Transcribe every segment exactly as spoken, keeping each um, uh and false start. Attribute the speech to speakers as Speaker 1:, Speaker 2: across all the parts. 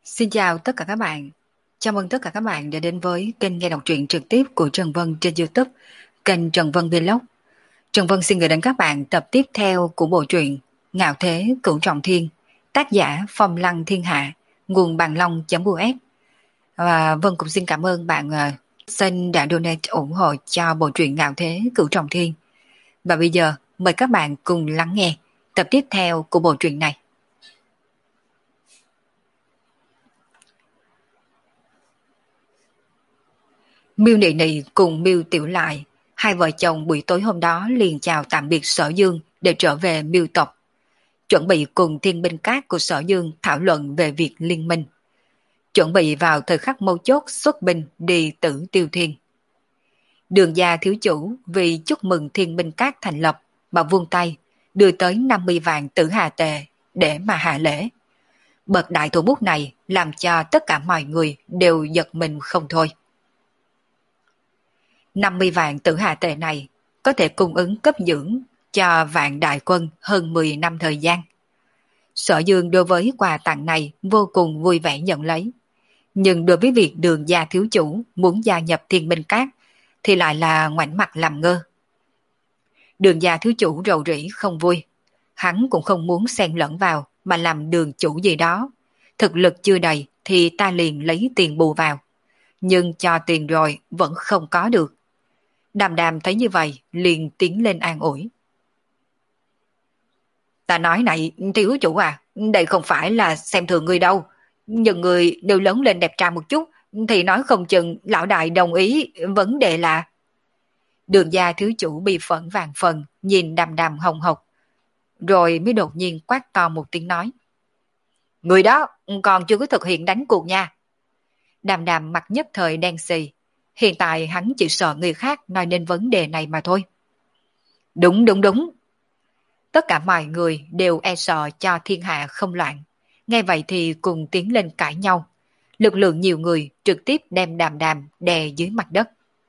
Speaker 1: Xin chào tất cả các bạn. Chào mừng tất cả các bạn đã đến với kênh nghe đọc truyện trực tiếp của Trần Vân trên YouTube, kênh Trần Vân Vlog. Trần Vân xin gửi đến các bạn tập tiếp theo của bộ truyện Ngạo Thế Cửu Trọng Thiên, tác giả Phong Lăng Thiên Hạ, nguồn bằng long.us. Và Vân cũng xin cảm ơn bạn uh, Sinh đã donate ủng hộ cho bộ truyện Ngạo Thế Cửu Trọng Thiên. Và bây giờ mời các bạn cùng lắng nghe tập tiếp theo của bộ truyện này. Miêu Nị Nị cùng Miêu Tiểu Lại, hai vợ chồng buổi tối hôm đó liền chào tạm biệt Sở Dương để trở về Miêu tộc, chuẩn bị cùng thiên binh cát của Sở Dương thảo luận về việc liên minh, chuẩn bị vào thời khắc mấu chốt xuất binh đi Tử Tiêu Thiên. Đường gia thiếu chủ vì chúc mừng thiên binh cát thành lập mà vung tay đưa tới năm mươi vạn tử hà tệ để mà hạ lễ. Bậc đại thủ bút này làm cho tất cả mọi người đều giật mình không thôi. năm mươi vạn tử hà tệ này có thể cung ứng cấp dưỡng cho vạn đại quân hơn mười năm thời gian. Sở Dương đối với quà tặng này vô cùng vui vẻ nhận lấy. Nhưng đối với việc đường gia thiếu chủ muốn gia nhập thiên binh cát thì lại là ngoảnh mặt làm ngơ. Đường gia thiếu chủ rầu rĩ không vui. Hắn cũng không muốn xen lẫn vào mà làm đường chủ gì đó. Thực lực chưa đầy thì ta liền lấy tiền bù vào. Nhưng cho tiền rồi vẫn không có được. Đàm Đàm thấy như vậy liền tiến lên an ủi. Ta nói này thiếu chủ à, đây không phải là xem thường người đâu. Nhưng người đều lớn lên đẹp trai một chút thì nói không chừng lão đại đồng ý. Vấn đề là đường gia thiếu chủ bị phẫn vàng phần nhìn Đàm Đàm hồng hộc. Rồi mới đột nhiên quát to một tiếng nói. Người đó còn chưa có thực hiện đánh cuộc nha. Đàm Đàm mặt nhất thời đen xì. Hiện tại hắn chỉ sợ người khác nói nên vấn đề này mà thôi. Đúng đúng đúng. Tất cả mọi người đều e sợ cho thiên hạ không loạn. Nghe vậy thì cùng tiến lên cãi nhau. Lực lượng nhiều người trực tiếp đem Đàm Đàm đè dưới mặt đất.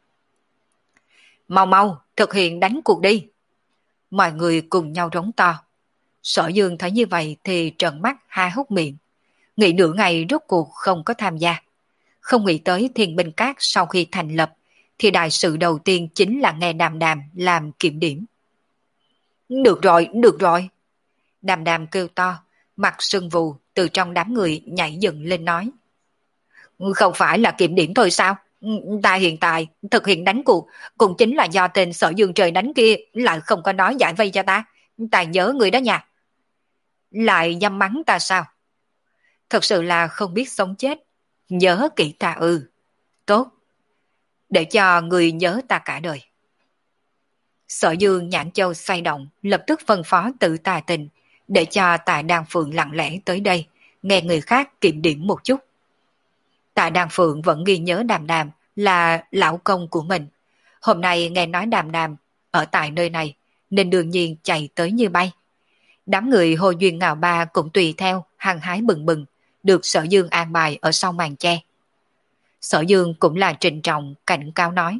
Speaker 1: Mau mau, thực hiện đánh cuộc đi. Mọi người cùng nhau rống to. Sở Dương thấy như vậy thì trợn mắt ha hốc miệng. Nghĩ nửa ngày rốt cuộc không có tham gia. Không nghĩ tới thiên binh cát sau khi thành lập thì đại sự đầu tiên chính là nghe Đàm Đàm làm kiểm điểm. Được rồi, được rồi. Đàm Đàm kêu to, mặt sưng vù từ trong đám người nhảy dựng lên nói. Không phải là kiểm điểm thôi sao? Ta hiện tại thực hiện đánh cuộc cũng chính là do tên Sở Dương trời đánh kia lại không có nói giải vây cho ta. Ta nhớ người đó nha. Lại dăm mắng ta sao? Thật sự là không biết sống chết. Nhớ kỹ ta ư. Tốt. Để cho người nhớ ta cả đời. Sở Dương nhãn châu xoay động, lập tức phân phó tự Tà Tình, để cho Tạ Đan Phượng lặng lẽ tới đây, nghe người khác kiểm điểm một chút. Tạ Đan Phượng vẫn ghi nhớ Đàm Đàm là lão công của mình. Hôm nay nghe nói Đàm Đàm ở tại nơi này, nên đương nhiên chạy tới như bay. Đám người Hồ Duyên Ngạo Ba cũng tùy theo, hăng hái bừng bừng, được Sở Dương an bài ở sau màn che. Sở Dương cũng là trịnh trọng cảnh cáo nói.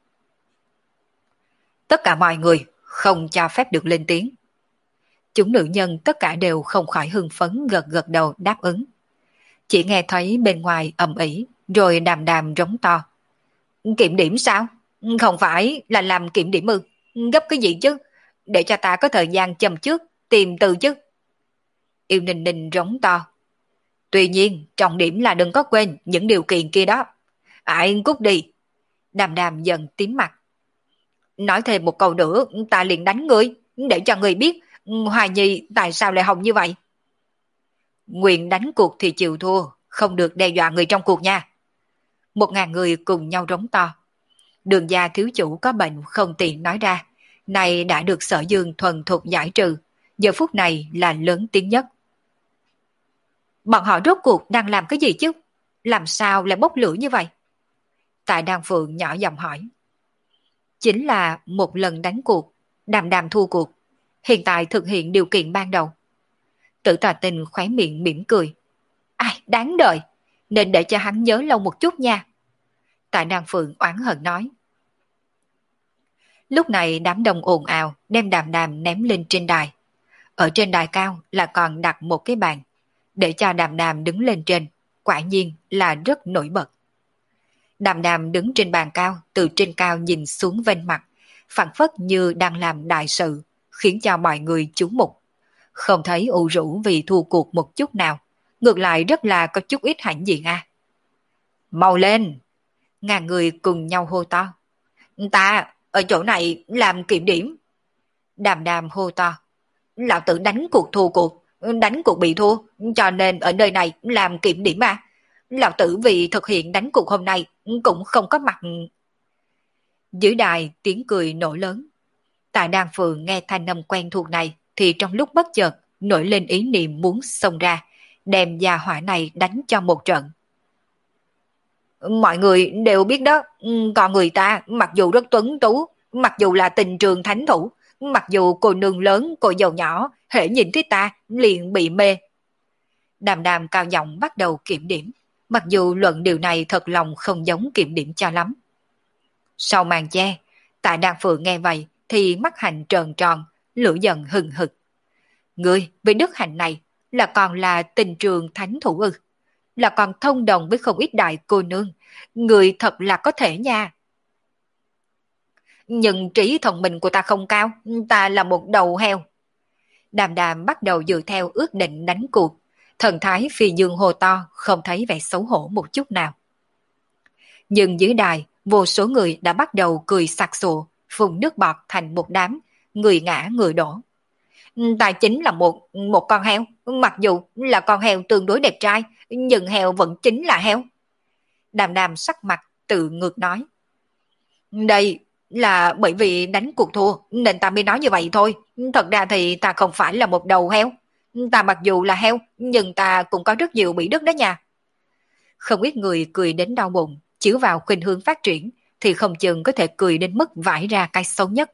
Speaker 1: Tất cả mọi người không cho phép được lên tiếng. Chúng nữ nhân tất cả đều không khỏi hưng phấn gật gật đầu đáp ứng. Chỉ nghe thấy bên ngoài ầm ĩ, rồi Đàm Đàm rống to. Kiểm điểm sao? Không phải là làm kiểm điểm ư? Gấp cái gì chứ? Để cho ta có thời gian châm trước, tìm từ chứ. Yêu Ninh Ninh rống to. Tuy nhiên, trọng điểm là đừng có quên những điều kiện kia đó. Ai cút đi. Đàm Đàm dần tím mặt. Nói thêm một câu nữa, ta liền đánh ngươi, để cho ngươi biết Hoài Nhi tại sao lại hồng như vậy. Nguyện đánh cuộc thì chịu thua, không được đe dọa người trong cuộc nha. Một ngàn người cùng nhau rống to. Đường gia thiếu chủ có bệnh không tiện nói ra, này đã được Sở Dương thuần thục giải trừ, giờ phút này là lớn tiếng nhất. Bọn họ rốt cuộc đang làm cái gì chứ? Làm sao lại bốc lửa như vậy? Tại Đan Phượng nhỏ giọng hỏi. Chính là một lần đánh cuộc, Đàm Đàm thua cuộc, hiện tại thực hiện điều kiện ban đầu. Tử Tà Tình khóe miệng mỉm cười. Ai, đáng đời, nên để cho hắn nhớ lâu một chút nha. Tại Đan Phượng oán hận nói. Lúc này đám đông ồn ào đem Đàm Đàm ném lên trên đài. Ở trên đài cao là còn đặt một cái bàn, để cho Đàm Đàm đứng lên trên. quả nhiên là rất nổi bật. Đàm Đàm đứng trên bàn cao, từ trên cao nhìn xuống vênh mặt, phảng phất như đang làm đại sự, khiến cho mọi người chú mục. Không thấy ủ rũ vì thua cuộc một chút nào, ngược lại rất là có chút ít hãnh diện à. Mau lên! Ngàn người cùng nhau hô to. Ta ở chỗ này làm kiểm điểm. Đàm Đàm hô to. Lão tử đánh cuộc thua cuộc, đánh cuộc bị thua, cho nên ở nơi này làm kiểm điểm à. Lão tử vì thực hiện đánh cuộc hôm nay cũng không có mặt. Dưới đài tiếng cười nổi lớn. Tạ Đan Phượng nghe thanh âm quen thuộc này thì trong lúc bất chợt nổi lên ý niệm muốn xông ra, đem gia hỏa này đánh cho một trận. Mọi người đều biết đó, còn người ta mặc dù rất tuấn tú, mặc dù là tình trường thánh thủ, mặc dù cô nương lớn, cô giàu nhỏ, hễ nhìn thấy ta liền bị mê. Đàm Đàm cao giọng bắt đầu kiểm điểm, mặc dù luận điều này thật lòng không giống kiểm điểm cho lắm. Sau màn che, Tạ Đan Phượng nghe vậy thì mắt hạnh tròn tròn, lửa giận hừng hực. Ngươi với đức hạnh này là còn là tình trường thánh thủ ư? Là còn thông đồng với không ít đại cô nương, người thật là có thể nha. Nhưng trí thông minh của ta không cao, ta là một đầu heo. Đàm Đàm bắt đầu dựa theo ước định đánh cuộc, thần thái phi dương hồ to, không thấy vẻ xấu hổ một chút nào. Nhưng dưới đài, vô số người đã bắt đầu cười sặc sụa, phun nước bọt thành một đám, người ngã người đổ. Ta chính là một một con heo, mặc dù là con heo tương đối đẹp trai, nhưng heo vẫn chính là heo. Đàm Đàm sắc mặt tự ngược nói. Đây là bởi vì đánh cuộc thua nên ta mới nói như vậy thôi. Thật ra thì ta không phải là một đầu heo. Ta mặc dù là heo nhưng ta cũng có rất nhiều bị đức đó nha. Không ít người cười đến đau bụng, chiếu vào khuynh hướng phát triển thì không chừng có thể cười đến mức vãi ra cái xấu nhất.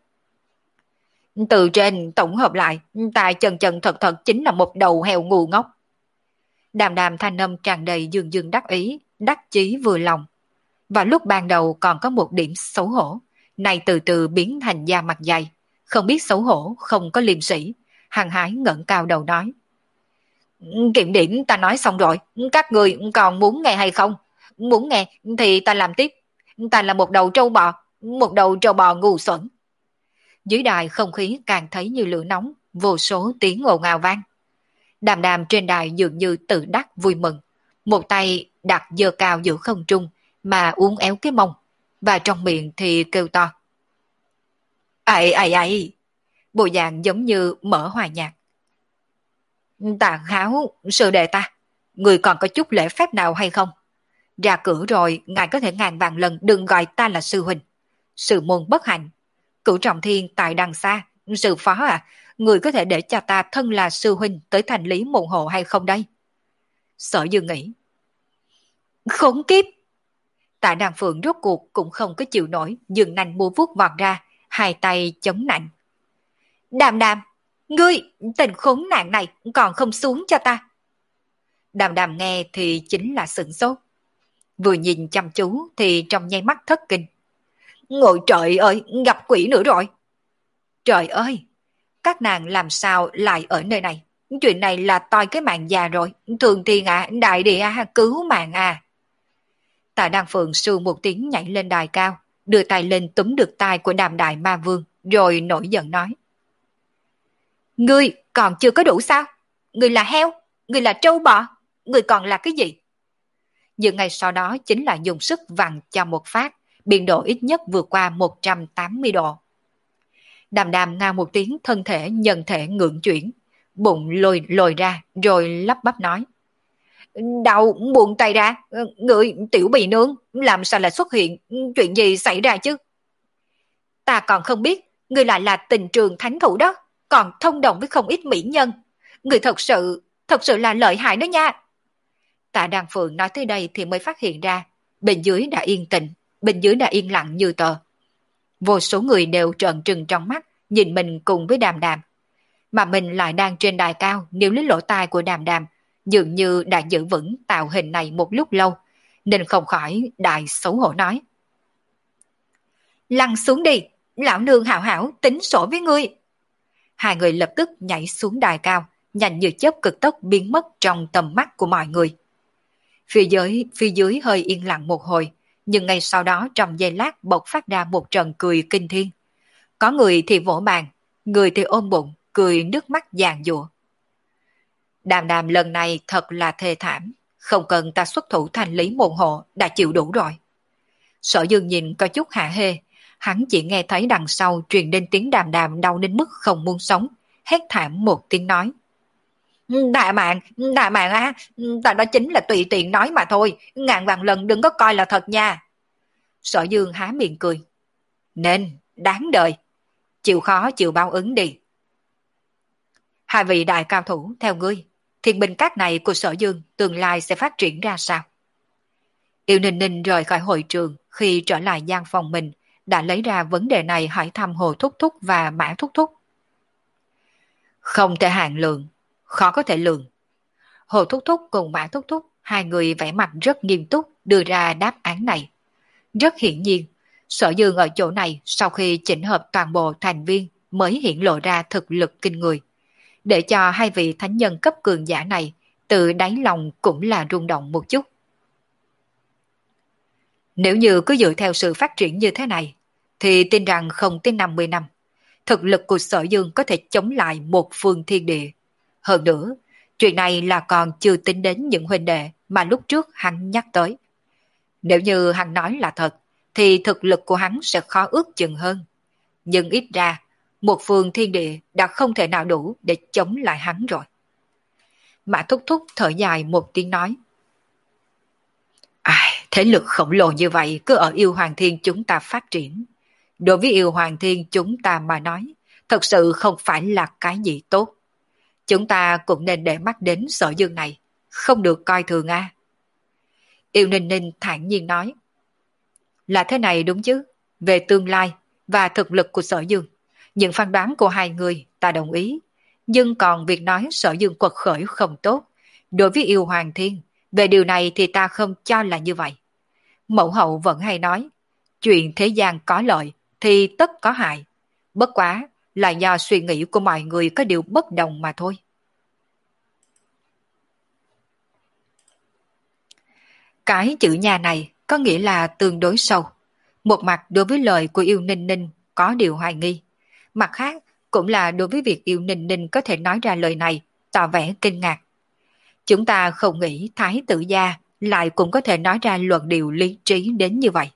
Speaker 1: Từ trên tổng hợp lại, ta chân chân thật thật chính là một đầu heo ngu ngốc. Đàm Đàm thanh âm tràn đầy dương dương đắc ý, đắc chí vừa lòng. Và lúc ban đầu còn có một điểm xấu hổ, này từ từ biến thành da mặt dày, không biết xấu hổ, không có liêm sĩ, hăng hái ngẩng cao đầu nói. Kiểm điểm ta nói xong rồi, các người còn muốn nghe hay không? Muốn nghe thì ta làm tiếp, ta là một đầu trâu bò, một đầu trâu bò ngu xuẩn. Dưới đài không khí càng thấy như lửa nóng, vô số tiếng ồn ào vang. Đàm Đàm trên đài dường như tự đắc vui mừng, một tay đặt giơ cao giữa không trung mà uốn éo cái mông, và trong miệng thì kêu to. Ây ây ây, bộ dạng giống như mở hòa nhạc. Tạ Háo, sư đệ ta, người còn có chút lễ phép nào hay không? Ra cửa rồi, ngài có thể ngàn vạn lần đừng gọi ta là sư huynh. Sư môn bất hạnh. Cửu Trọng Thiên tại đằng xa, sư phó à, người có thể để cho ta thân là sư huynh tới thành lý môn hộ hay không đây? Sở Dương nghĩ. Khốn kiếp! Tạ Đàn Phượng rốt cuộc cũng không có chịu nổi, dừng nành mua vuốt vọt ra, hai tay chống nạnh. Đàm Đàm, ngươi, tình khốn nạn này còn không xuống cho ta. Đàm Đàm nghe thì chính là sửng sốt. Vừa nhìn chăm chú thì trong nháy mắt thất kinh. Ngồi trời ơi, gặp quỷ nữa rồi. Trời ơi, các nàng làm sao lại ở nơi này? Chuyện này là toi cái mạng già rồi. Thường thiên à, đại địa à, cứu mạng à. Tạ Đăng Phượng su một tiếng nhảy lên đài cao, đưa tay lên túm được tay của Đàm Đại Ma Vương, rồi nổi giận nói. Ngươi còn chưa có đủ sao? Ngươi là heo, ngươi là trâu bò, ngươi còn là cái gì? Nhưng ngày sau đó chính là dùng sức vặn cho một phát, biên độ ít nhất vượt qua một trăm tám mươi độ. Đàm Đàm ngao một tiếng, thân thể nhân thể ngưỡng chuyển, bụng lồi lồi ra rồi lắp bắp nói. Đau, buông tay ra, người tiểu bì nương, làm sao lại xuất hiện, chuyện gì xảy ra chứ? Ta còn không biết, người lại là tình trường thánh thủ đó, còn thông đồng với không ít mỹ nhân. Người thật sự, thật sự là lợi hại đó nha. Tạ Đàn Phượng nói tới đây thì mới phát hiện ra, bên dưới đã yên tĩnh, bên dưới đã yên lặng như tờ. Vô số người đều trợn trừng trong mắt, nhìn mình cùng với Đàm Đàm. Mà mình lại đang trên đài cao, níu lấy lỗ tai của Đàm Đàm, dường như đã giữ vững tạo hình này một lúc lâu, nên không khỏi đại xấu hổ nói. Lăn xuống đi, lão nương hảo hảo tính sổ với ngươi. Hai người lập tức nhảy xuống đài cao, nhanh như chớp cực tốc biến mất trong tầm mắt của mọi người. Phía dưới, phía dưới hơi yên lặng một hồi, nhưng ngay sau đó trong giây lát bộc phát ra một trận cười kinh thiên. Có người thì vỗ bàn, người thì ôm bụng, cười nước mắt giàn giụa. Đàm đàm lần này thật là thê thảm, không cần ta xuất thủ thành lý môn hộ đã chịu đủ rồi. Sở Dương nhìn có chút hả hê, hắn chỉ nghe thấy đằng sau truyền đến tiếng đàm đàm đau đến mức không muốn sống, hét thảm một tiếng nói. Đại mạng, đại mạng á, ta đó chính là tùy tiện nói mà thôi, ngàn vạn lần đừng có coi là thật nha. Sở Dương há miệng cười. Nên, đáng đời, chịu khó chịu báo ứng đi. Hai vị đại cao thủ theo ngươi, thiên binh các này của Sở Dương tương lai sẽ phát triển ra sao? Yêu Ninh Ninh rời khỏi hội trường, khi trở lại gian phòng mình, đã lấy ra vấn đề này hỏi thăm Hồ Thúc Thúc và Mã Thúc Thúc. Không thể hạn lượng, khó có thể lường. Hồ Thúc Thúc cùng Mã Thúc Thúc, hai người vẻ mặt rất nghiêm túc đưa ra đáp án này. Rất hiển nhiên, Sở Dương ở chỗ này sau khi chỉnh hợp toàn bộ thành viên mới hiện lộ ra thực lực kinh người. Để cho hai vị thánh nhân cấp cường giả này từ đáy lòng cũng là rung động một chút. Nếu như cứ dựa theo sự phát triển như thế này, thì tin rằng không tới năm mươi năm, thực lực của Sở Dương có thể chống lại một phương thiên địa. Hơn nữa, chuyện này là còn chưa tính đến những huynh đệ mà lúc trước hắn nhắc tới. Nếu như hắn nói là thật, thì thực lực của hắn sẽ khó ước chừng hơn. Nhưng ít ra, một phương thiên địa đã không thể nào đủ để chống lại hắn rồi. Mã Thúc Thúc thở dài một tiếng nói. Ai, thế lực khổng lồ như vậy cứ ở yêu hoàng thiên chúng ta phát triển. Đối với yêu hoàng thiên chúng ta mà nói, thật sự không phải là cái gì tốt. Chúng ta cũng nên để mắt đến Sở Dương này, không được coi thường a. Yêu Ninh Ninh thản nhiên nói. Là thế này đúng chứ, về tương lai và thực lực của Sở Dương, những phán đoán của hai người ta đồng ý. Nhưng còn việc nói Sở Dương quật khởi không tốt, đối với yêu hoàng thiên, về điều này thì ta không cho là như vậy. Mẫu hậu vẫn hay nói, chuyện thế gian có lợi thì tất có hại. Bất quá là do suy nghĩ của mọi người có điều bất đồng mà thôi. Cái chữ nhà này có nghĩa là tương đối sâu. Một mặt đối với lời của yêu Ninh Ninh có điều hoài nghi. Mặt khác cũng là đối với việc yêu Ninh Ninh có thể nói ra lời này, tỏ vẻ kinh ngạc. Chúng ta không nghĩ Thái tử gia lại cũng có thể nói ra luận điều lý trí đến như vậy.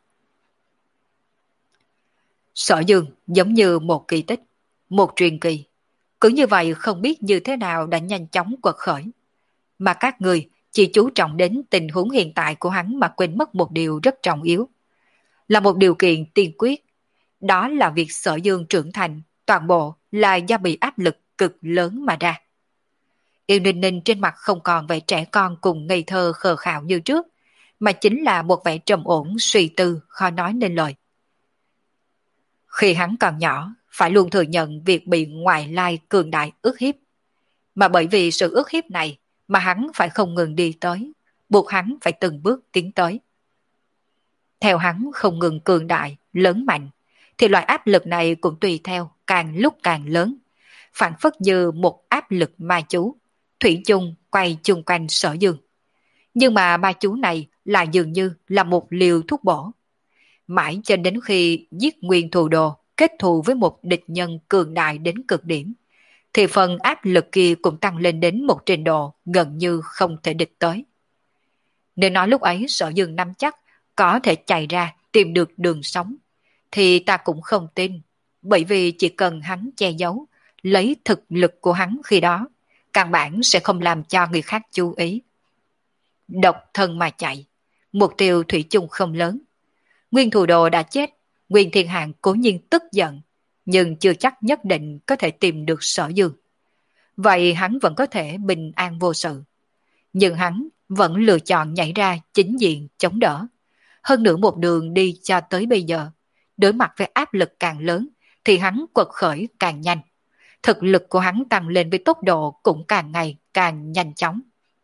Speaker 1: Sở Dương giống như một kỳ tích, một truyền kỳ. Cứ như vậy không biết như thế nào đã nhanh chóng quật khởi. Mà các người chỉ chú trọng đến tình huống hiện tại của hắn mà quên mất một điều rất trọng yếu. Là một điều kiện tiên quyết. Đó là việc Sở Dương trưởng thành, toàn bộ là do bị áp lực cực lớn mà ra. Yêu Ninh Ninh trên mặt không còn vẻ trẻ con cùng ngây thơ khờ khạo như trước, mà chính là một vẻ trầm ổn suy tư khó nói nên lời. Khi hắn còn nhỏ, phải luôn thừa nhận việc bị ngoại lai cường đại ức hiếp. Mà bởi vì sự ức hiếp này mà hắn phải không ngừng đi tới, buộc hắn phải từng bước tiến tới. Theo hắn không ngừng cường đại, lớn mạnh, thì loại áp lực này cũng tùy theo càng lúc càng lớn, phản phất như một áp lực ma chú, thủy chung quay chung quanh Sở Dương. Nhưng mà ma chú này là dường như là một liều thuốc bổ. Mãi cho đến khi giết nguyên thù đồ, kết thù với một địch nhân cường đại đến cực điểm, thì phần áp lực kia cũng tăng lên đến một trình độ gần như không thể địch tới. Nếu nói lúc ấy Sở Dương nắm chắc có thể chạy ra tìm được đường sống, thì ta cũng không tin, bởi vì chỉ cần hắn che giấu, lấy thực lực của hắn khi đó, căn bản sẽ không làm cho người khác chú ý. Độc thân mà chạy, mục tiêu thủy chung không lớn. Nguyên thủ đồ đã chết, Nguyên Thiên Hạng cố nhiên tức giận, nhưng chưa chắc nhất định có thể tìm được Sở Dương. Vậy hắn vẫn có thể bình an vô sự. Nhưng hắn vẫn lựa chọn nhảy ra chính diện chống đỡ. Hơn nữa một đường đi cho tới bây giờ, đối mặt với áp lực càng lớn thì hắn quật khởi càng nhanh. Thực lực của hắn tăng lên với tốc độ cũng càng ngày càng nhanh chóng.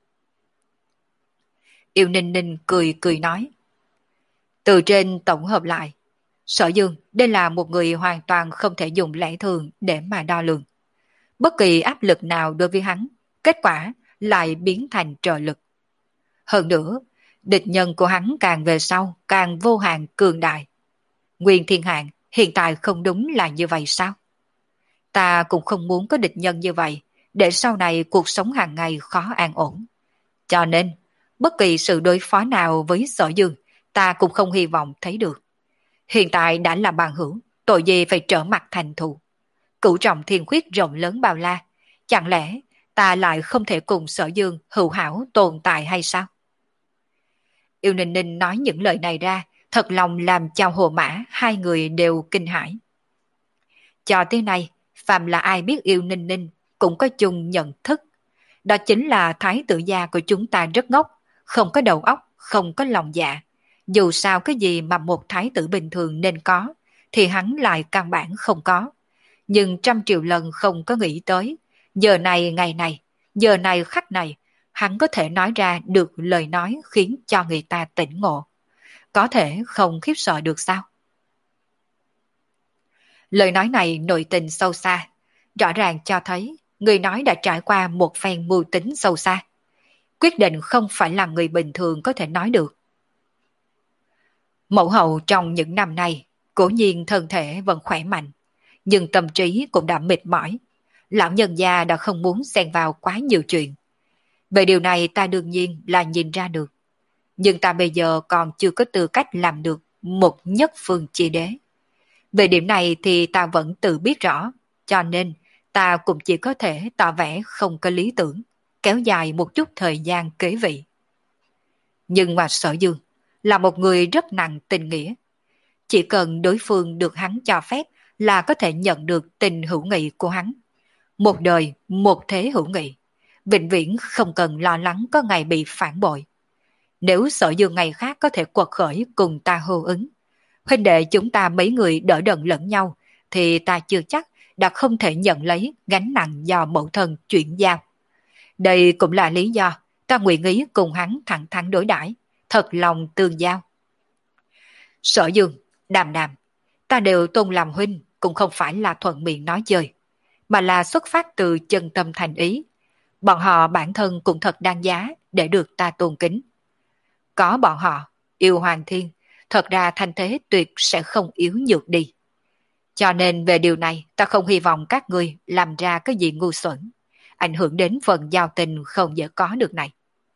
Speaker 1: Yêu Ninh Ninh cười cười nói. Từ trên tổng hợp lại, Sở Dương đây là một người hoàn toàn không thể dùng lẽ thường để mà đo lường. Bất kỳ áp lực nào đối với hắn, kết quả lại biến thành trợ lực. Hơn nữa, Địch nhân của hắn càng về sau càng vô hạn cường đại. Nguyên Thiên Hạng hiện tại không đúng là như vậy sao? Ta cũng không muốn có địch nhân như vậy, để sau này cuộc sống hàng ngày khó an ổn. Cho nên, bất kỳ sự đối phó nào với Sở Dương, ta cũng không hy vọng thấy được. Hiện tại đã là bằng hữu, tội gì phải trở mặt thành thù. Cửu trọng thiên khuyết rộng lớn bao la, chẳng lẽ ta lại không thể cùng Sở Dương hữu hảo tồn tại hay sao? Yêu Ninh Ninh nói những lời này ra, thật lòng làm cho Hồ Mã hai người đều kinh hãi. Cho tới nay, phàm là ai biết Yêu Ninh Ninh cũng có chung nhận thức. Đó chính là thái tử gia của chúng ta rất ngốc, không có đầu óc, không có lòng dạ. Dù sao cái gì mà một thái tử bình thường nên có, thì hắn lại căn bản không có. Nhưng trăm triệu lần không có nghĩ tới, giờ này ngày này, giờ này khắc này, hắn có thể nói ra được lời nói khiến cho người ta tỉnh ngộ. Có thể không khiếp sợ được sao? Lời nói này nội tình sâu xa, rõ ràng cho thấy người nói đã trải qua một phen mưu tính sâu xa. Quyết định không phải là người bình thường có thể nói được. Mẫu hậu trong những năm này, cố nhiên thân thể vẫn khỏe mạnh, nhưng tâm trí cũng đã mệt mỏi. Lão nhân gia đã không muốn xen vào quá nhiều chuyện. Về điều này ta đương nhiên là nhìn ra được. Nhưng ta bây giờ còn chưa có tư cách làm được một nhất phương chi đế. Về điểm này thì ta vẫn tự biết rõ, cho nên ta cũng chỉ có thể tỏ vẻ không có lý tưởng, kéo dài một chút thời gian kế vị. Nhưng mà Sở Dương là một người rất nặng tình nghĩa. Chỉ cần đối phương được hắn cho phép là có thể nhận được tình hữu nghị của hắn. Một đời, một thế hữu nghị, vĩnh viễn không cần lo lắng có ngày bị phản bội. Nếu Sở Dương ngày khác có thể quật khởi cùng ta hô ứng, huynh đệ chúng ta mấy người đỡ đần lẫn nhau, thì ta chưa chắc đã không thể nhận lấy gánh nặng do mẫu thân chuyển giao. Đây cũng là lý do ta nguyện ý cùng hắn thẳng thắn đối đãi, thật lòng tương giao. Sở Dương, Đàm Đàm, ta đều tôn làm huynh, cũng không phải là thuận miệng nói chơi, mà là xuất phát từ chân tâm thành ý. Bọn họ bản thân cũng thật đáng giá để được ta tôn kính. Có bọn họ, yêu Hoàng Thiên, thật ra thanh thế tuyệt sẽ không yếu nhược đi. Cho nên về điều này ta không hy vọng các ngươi làm ra cái gì ngu xuẩn, ảnh hưởng đến phần giao tình không dễ có được này.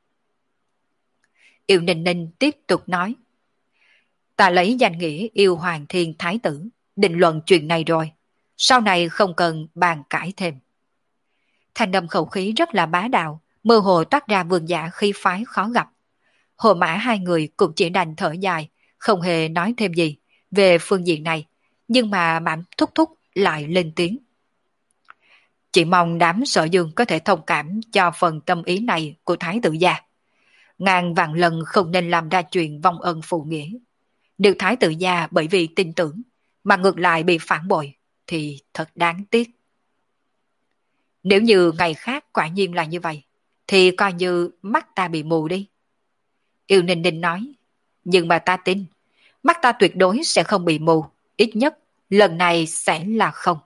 Speaker 1: Yêu Ninh Ninh tiếp tục nói. Ta lấy danh nghĩa yêu Hoàng Thiên Thái tử, định luận chuyện này rồi. Sau này không cần bàn cãi thêm. Thanh âm khẩu khí rất là bá đạo, mơ hồ toát ra vương giả khí phái khó gặp. Hồ Mã hai người cũng chỉ đành thở dài, không hề nói thêm gì về phương diện này, nhưng mà Mãn Thúc Thúc lại lên tiếng. Chỉ mong đám Sở Dương có thể thông cảm cho phần tâm ý này của Thái tử gia. Ngàn vạn lần không nên làm ra chuyện vong ân phụ nghĩa. Nếu Thái tử gia bởi vì tin tưởng mà ngược lại bị phản bội thì thật đáng tiếc. Nếu như ngày khác quả nhiên là như vậy, thì coi như mắt ta bị mù đi. Yêu Ninh Ninh nói, nhưng mà ta tin, mắt ta tuyệt đối sẽ không bị mù, ít nhất lần này sẽ là không.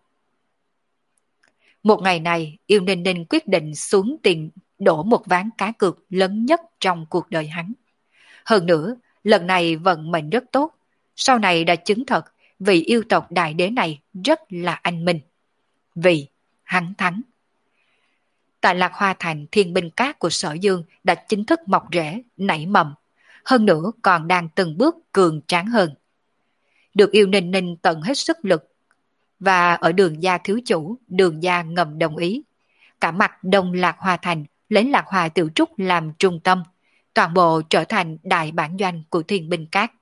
Speaker 1: Một ngày này, Yêu Ninh Ninh quyết định xuống tiền đổ một ván cá cược lớn nhất trong cuộc đời hắn. Hơn nữa, lần này vận mệnh rất tốt, sau này đã chứng thật vị yêu tộc đại đế này rất là anh minh. Vì hắn thắng. Tại Lạc Hoa Thành, thiên binh cát của Sở Dương đã chính thức mọc rễ, nảy mầm, hơn nữa còn đang từng bước cường tráng hơn. Được Yêu Ninh Ninh tận hết sức lực, và ở Đường gia thiếu chủ, Đường gia ngầm đồng ý. Cả mặt đông Lạc Hoa Thành lấy Lạc Hoa Tiểu Trúc làm trung tâm, toàn bộ trở thành đại bản doanh của thiên binh cát.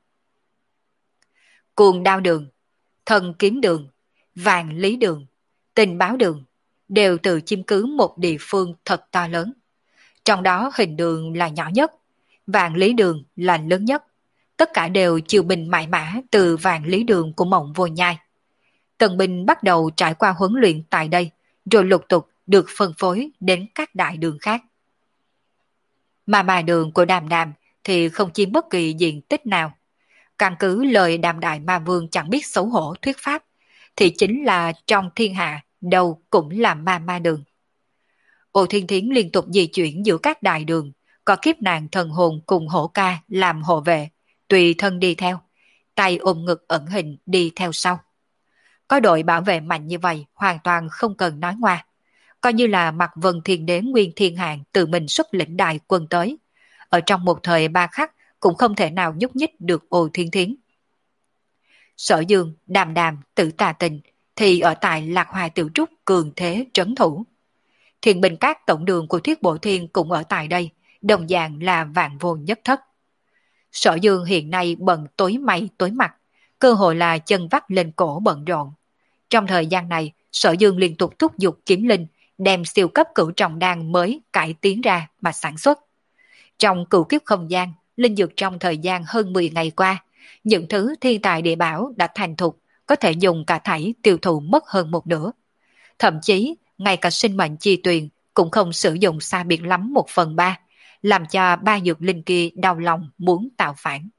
Speaker 1: Cuồng đao đường, thần kiếm đường, vàng lý đường, tình báo đường đều tự chiếm cứ một địa phương thật to lớn. Trong đó hình đường là nhỏ nhất, vàng lý đường là lớn nhất. Tất cả đều chiêu binh mãi mã từ vàng lý đường của Mộng Vô Nhai. Tần binh bắt đầu trải qua huấn luyện tại đây, rồi lục tục được phân phối đến các đại đường khác. Mà mà đường của Đàm Đàm thì không chiếm bất kỳ diện tích nào. Căn cứ lời Đàm Đại Ma Vương chẳng biết xấu hổ thuyết pháp, thì chính là trong thiên hạ đâu cũng là ma ma đường. Ô Thiên Thiến liên tục di chuyển giữa các đại đường, có kiếp nạn thần hồn cùng hổ ca làm hộ vệ, tùy thân đi theo, tay ôm ngực ẩn hình đi theo sau. Có đội bảo vệ mạnh như vậy hoàn toàn không cần nói ngoa. Coi như là Mạc Vân Thiên Đế Nguyên Thiên Hạng tự mình xuất lĩnh đại quân tới. Ở trong một thời ba khắc cũng không thể nào nhúc nhích được Ô Thiên Thiến. Sở Dương, Đàm Đàm, Tử Tà Tình thì ở tại Lạc Hoài Tiểu Trúc cường thế trấn thủ. Thiền Bình Các tổng đường của Thiết Bộ Thiên cũng ở tại đây, đồng dạng là vạn vô nhất thất. Sở Dương hiện nay bận tối mày tối mặt, cơ hội là chân vắt lên cổ bận rộn. Trong thời gian này, Sở Dương liên tục thúc giục kiếm linh, đem siêu cấp cửu trọng đan mới cải tiến ra mà sản xuất. Trong cửu kiếp không gian, linh dược trong thời gian hơn mười ngày qua, những thứ thiên tài địa bảo đã thành thục, có thể dùng cả thảy tiêu thụ mất hơn một nửa. Thậm chí, ngay cả sinh mệnh chi tuyền cũng không sử dụng xa biệt lắm một phần ba, làm cho ba dược linh kia đau lòng muốn tạo phản.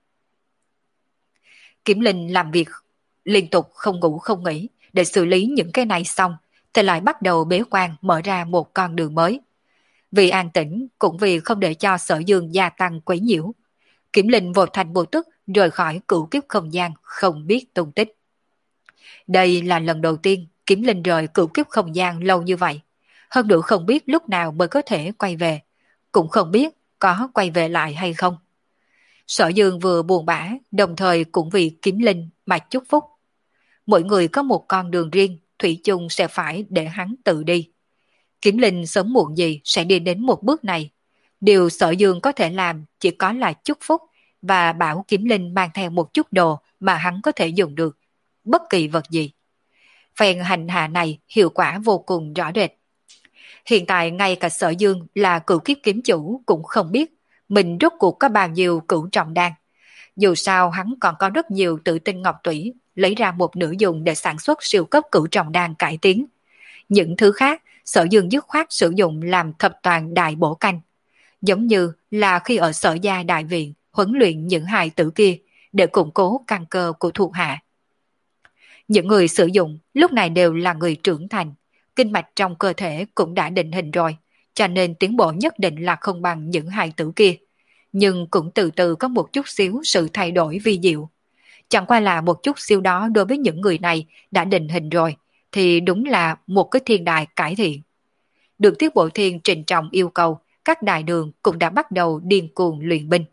Speaker 1: Kiếm linh làm việc liên tục không ngủ không nghỉ để xử lý những cái này xong, thì lại bắt đầu bế quan mở ra một con đường mới. Vì an tĩnh cũng vì không để cho Sở Dương gia tăng quấy nhiễu, Kiếm linh vội thành bộ tức rời khỏi cửu kiếp không gian không biết tung tích. Đây là lần đầu tiên Kiếm linh rời cửu kiếp không gian lâu như vậy, hơn nữa không biết lúc nào mới có thể quay về, cũng không biết có quay về lại hay không. Sở Dương vừa buồn bã, đồng thời cũng vì Kiếm linh mà chúc phúc. Mỗi người có một con đường riêng, thủy chung sẽ phải để hắn tự đi. Kiếm linh sớm muộn gì sẽ đi đến một bước này. Điều Sở Dương có thể làm chỉ có là chúc phúc và bảo Kiếm linh mang theo một chút đồ mà hắn có thể dùng được, bất kỳ vật gì. Phen hành hạ này hiệu quả vô cùng rõ rệt. Hiện tại ngay cả Sở Dương là cửu kiếp kiếm chủ cũng không biết mình rốt cuộc có bao nhiêu cửu trọng đan. Dù sao hắn còn có rất nhiều tự tinh ngọc tủy, lấy ra một nửa dùng để sản xuất siêu cấp cửu trọng đan cải tiến. Những thứ khác, Sở Dương dứt khoát sử dụng làm thập toàn đại bổ canh. Giống như là khi ở Sở Gia Đại Viện huấn luyện những hài tử kia để củng cố căn cơ của thuộc hạ. Những người sử dụng lúc này đều là người trưởng thành, kinh mạch trong cơ thể cũng đã định hình rồi, cho nên tiến bộ nhất định là không bằng những hài tử kia. Nhưng cũng từ từ có một chút xíu sự thay đổi vi diệu. Chẳng qua là một chút xíu đó đối với những người này đã định hình rồi, thì đúng là một cái thiên đại cải thiện. Được Tiết Bộ Thiên trình trọng yêu cầu, các đại đường cũng đã bắt đầu điên cuồng luyện binh.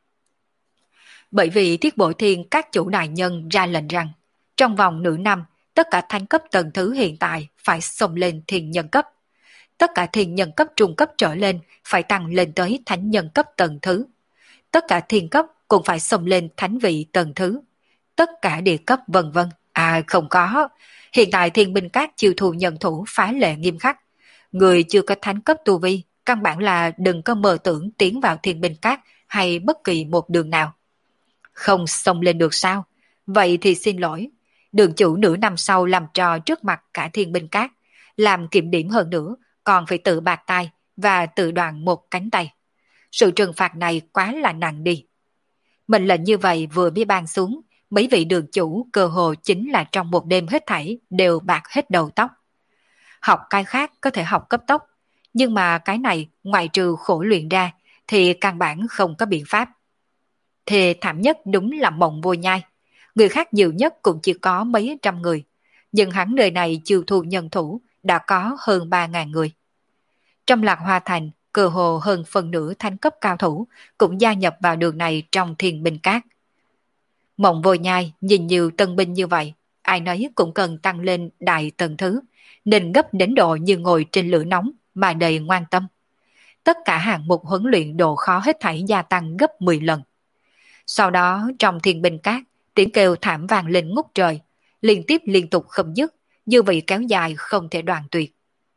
Speaker 1: Bởi vì Tiết Bộ Thiên các chủ đại nhân ra lệnh rằng, trong vòng nửa năm, tất cả thánh cấp tầng thứ hiện tại phải xông lên thiên nhân cấp. Tất cả thiên nhân cấp trung cấp trở lên phải tăng lên tới thánh nhân cấp tầng thứ. Tất cả thiên cấp cũng phải xông lên thánh vị tầng thứ. Tất cả địa cấp vân vân. À không có. Hiện tại thiên binh các chiêu thù nhân thủ phá lệ nghiêm khắc. Người chưa có thánh cấp tu vi, căn bản là đừng có mơ tưởng tiến vào thiên binh các hay bất kỳ một đường nào. Không xông lên được sao? Vậy thì xin lỗi. Đường chủ nửa năm sau làm trò trước mặt cả thiên binh các, làm kiểm điểm hơn nữa, còn phải tự bạc tay và tự đoạn một cánh tay. Sự trừng phạt này quá là nặng đi. Mệnh lệnh như vậy vừa mới ban xuống, mấy vị đường chủ cơ hồ chính là trong một đêm hết thảy đều bạc hết đầu tóc. Học cái khác có thể học cấp tốc, nhưng mà cái này ngoại trừ khổ luyện ra thì căn bản không có biện pháp. Thề thảm nhất đúng là Mộng Vô Nhai. Người khác nhiều nhất cũng chỉ có mấy trăm người, nhưng hắn nơi này chiêu thu nhân thủ đã có hơn ba ngàn người. Trong Lạc Hoa Thành, cơ hồ hơn phần nửa thánh cấp cao thủ cũng gia nhập vào đường này trong thiên binh các. Mộng Vô Nhai nhìn nhiều tân binh như vậy, ai nấy cũng cần tăng lên đại tầng thứ, nên gấp đến độ như ngồi trên lửa nóng mà đầy ngoan tâm. Tất cả hạng mục huấn luyện độ khó hết thảy gia tăng gấp mười lần. Sau đó trong thiên binh các, tiếng kêu thảm vang lên ngút trời, liên tiếp liên tục không dứt, như vậy kéo dài không thể đoạn tuyệt.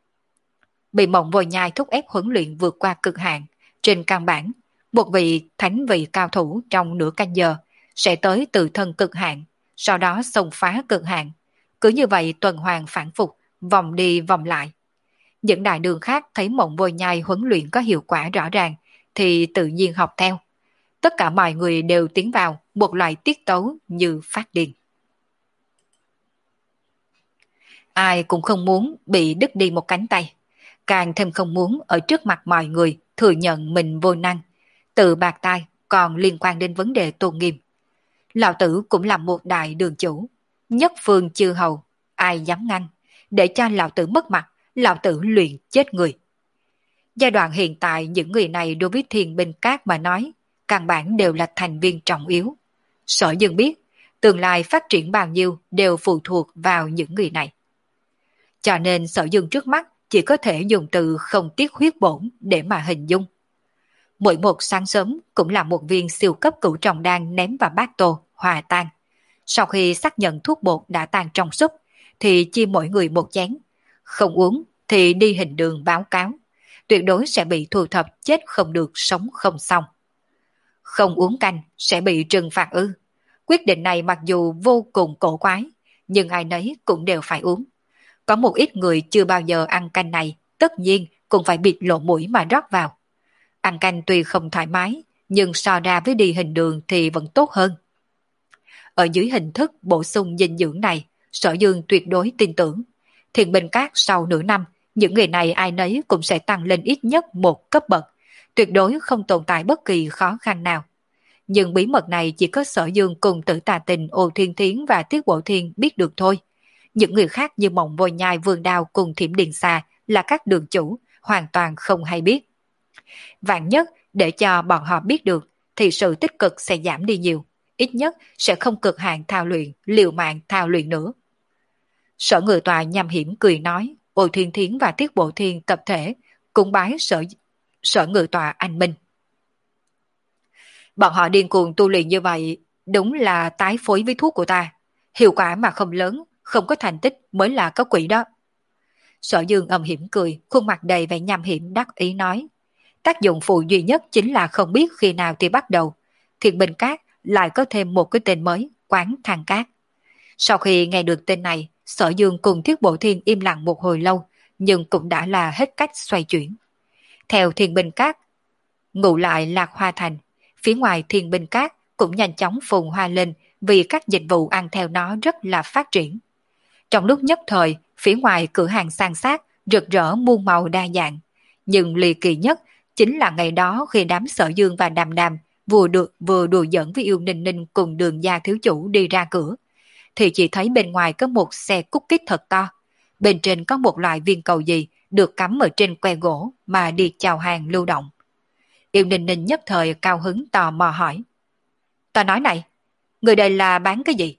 Speaker 1: Bị Mộng Vô Nhai thúc ép huấn luyện vượt qua cực hạn, trên căn bản, một vị thánh vị cao thủ trong nửa canh giờ sẽ tới từ thân cực hạn, sau đó xông phá cực hạn. Cứ như vậy tuần hoàn phản phục, vòng đi vòng lại. Những đại đường khác thấy Mộng Vô Nhai huấn luyện có hiệu quả rõ ràng, thì tự nhiên học theo. Tất cả mọi người đều tiến vào một loại tiết tấu như phát điên. Ai cũng không muốn bị đứt đi một cánh tay, càng thêm không muốn ở trước mặt mọi người thừa nhận mình vô năng, tự bạc tai còn liên quan đến vấn đề tôn nghiêm. Lão tử cũng là một đại đường chủ, nhất phương chư hầu, ai dám ngăn, để cho lão tử mất mặt, lão tử luyện chết người. Giai đoạn hiện tại những người này đối với Thiên Binh Các mà nói, căn bản đều là thành viên trọng yếu. Sở Dương biết, tương lai phát triển bao nhiêu đều phụ thuộc vào những người này. Cho nên Sở Dương trước mắt chỉ có thể dùng từ không tiếc huyết bổn để mà hình dung. Mỗi một sáng sớm cũng là một viên siêu cấp cửu trọng đan ném vào bát tô, hòa tan. Sau khi xác nhận thuốc bột đã tan trong súp, thì chia mỗi người một chén. Không uống thì đi hình đường báo cáo. Tuyệt đối sẽ bị thu thập chết không được sống không xong. Không uống canh sẽ bị trừng phạt ư. Quyết định này mặc dù vô cùng cổ quái, nhưng ai nấy cũng đều phải uống. Có một ít người chưa bao giờ ăn canh này, tất nhiên cũng phải bịt lỗ mũi mà rót vào. Ăn canh tuy không thoải mái, nhưng so ra với đi hình đường thì vẫn tốt hơn. Ở dưới hình thức bổ sung dinh dưỡng này, Sở Dương tuyệt đối tin tưởng. Thiên Binh Các sau nửa năm, những người này ai nấy cũng sẽ tăng lên ít nhất một cấp bậc, tuyệt đối không tồn tại bất kỳ khó khăn nào. Nhưng bí mật này chỉ có Sở Dương cùng Tử Tà Tình, Ô Thiên Thiến và Tiết Bộ Thiên biết được thôi. Những người khác như Mộng Vôi Nhai, Vương Đao cùng Thiểm Điện Xà là các đường chủ, hoàn toàn không hay biết. Vạn nhất để cho bọn họ biết được thì sự tích cực sẽ giảm đi nhiều, ít nhất sẽ không cực hạn thao luyện, liều mạng thao luyện nữa. Sở Ngự Tòa nham hiểm cười nói, Ô Thiên Thiến và Tiết Bộ Thiên tập thể cung bái sở, sở Ngự Tòa anh minh. Bọn họ điên cuồng tu luyện như vậy, đúng là tái phối với thuốc của ta. Hiệu quả mà không lớn, không có thành tích mới là có quỷ đó. Sở Dương âm hiểm cười, khuôn mặt đầy vẻ nham hiểm đắc ý nói. Tác dụng phụ duy nhất chính là không biết khi nào thì bắt đầu. Thiên Binh Các lại có thêm một cái tên mới, Quán Thang Cát. Sau khi nghe được tên này, Sở Dương cùng Thiết Bộ Thiên im lặng một hồi lâu, nhưng cũng đã là hết cách xoay chuyển. Theo Thiên Binh Các, ngụ lại Lạc Hoa Thành, phía ngoài Thiên Binh Các cũng nhanh chóng phồn hoa lên vì các dịch vụ ăn theo nó rất là phát triển. Trong lúc nhất thời, phía ngoài cửa hàng san sát, rực rỡ muôn màu đa dạng. Nhưng ly kỳ nhất chính là ngày đó khi đám Sở Dương và Đàm Đàm vừa được vừa đùa giỡn với Yêu Ninh Ninh cùng Đường gia thiếu chủ đi ra cửa, thì chỉ thấy bên ngoài có một xe cút kít thật to. Bên trên có một loại viên cầu gì được cắm ở trên que gỗ mà đi chào hàng lưu động. Yêu Ninh Ninh nhất thời cao hứng tò mò hỏi. Ta nói này, người đây là bán cái gì?